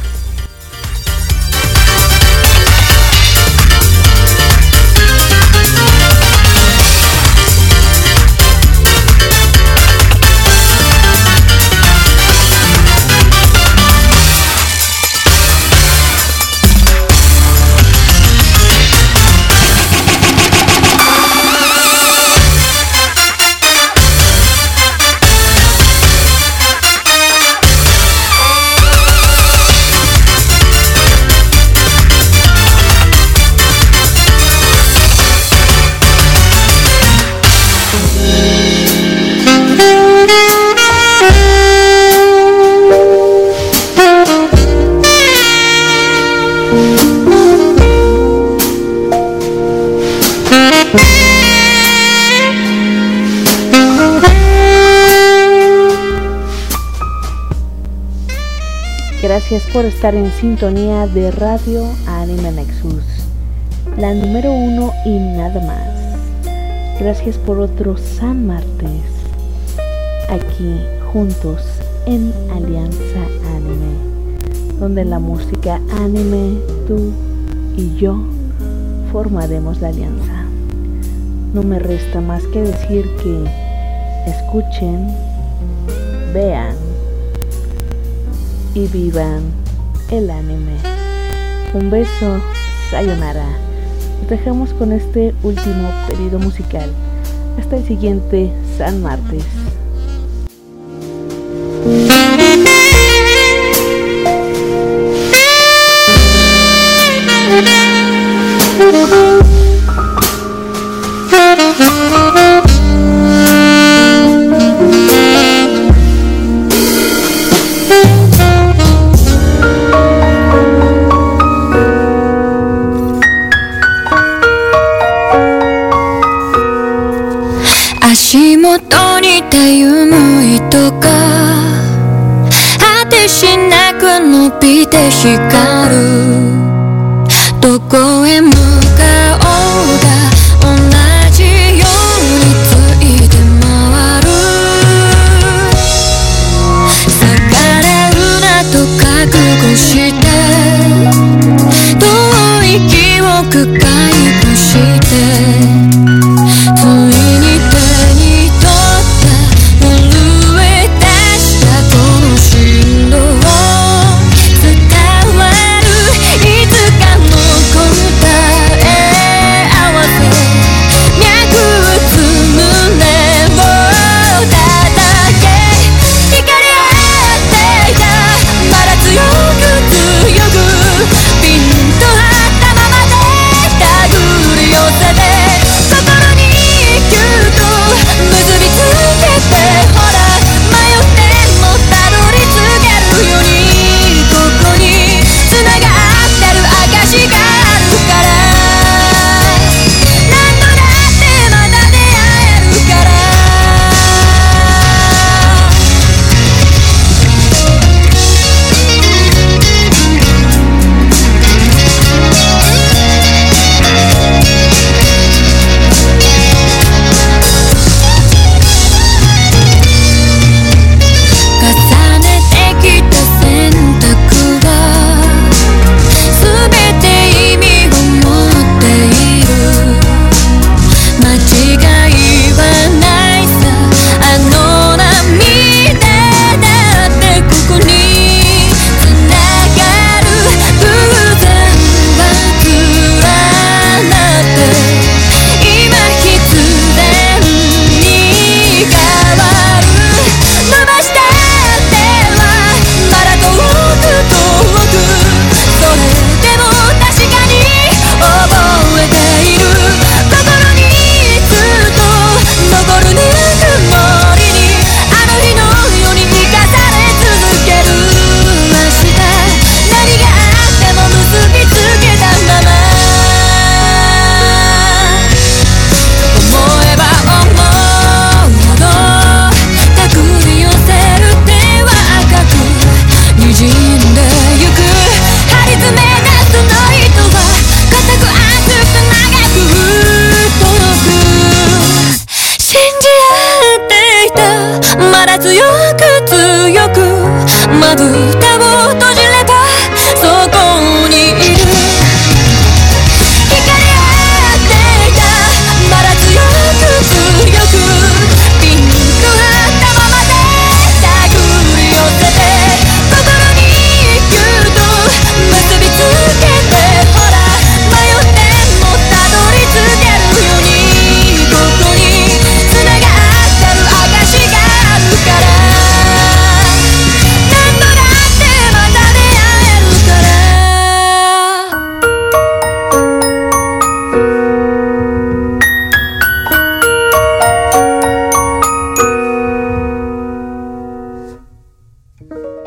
Gracias por estar en sintonía de Radio Anime Nexus, la número 1 y nada más. Gracias por otro San Martes, aquí juntos en Alianza Anime, donde la música anime, tú y yo formaremos la alianza. No me resta más que decir que escuchen, vean y vivan el anime. Un beso, sayonara. Nos dejamos con este último pedido musical. Hasta el siguiente San Martes. 足元にたゆむ糸が果てしなく伸びて光る。どこへ向かおうが同じようについて回る。逆らうなと覚悟して遠い記憶が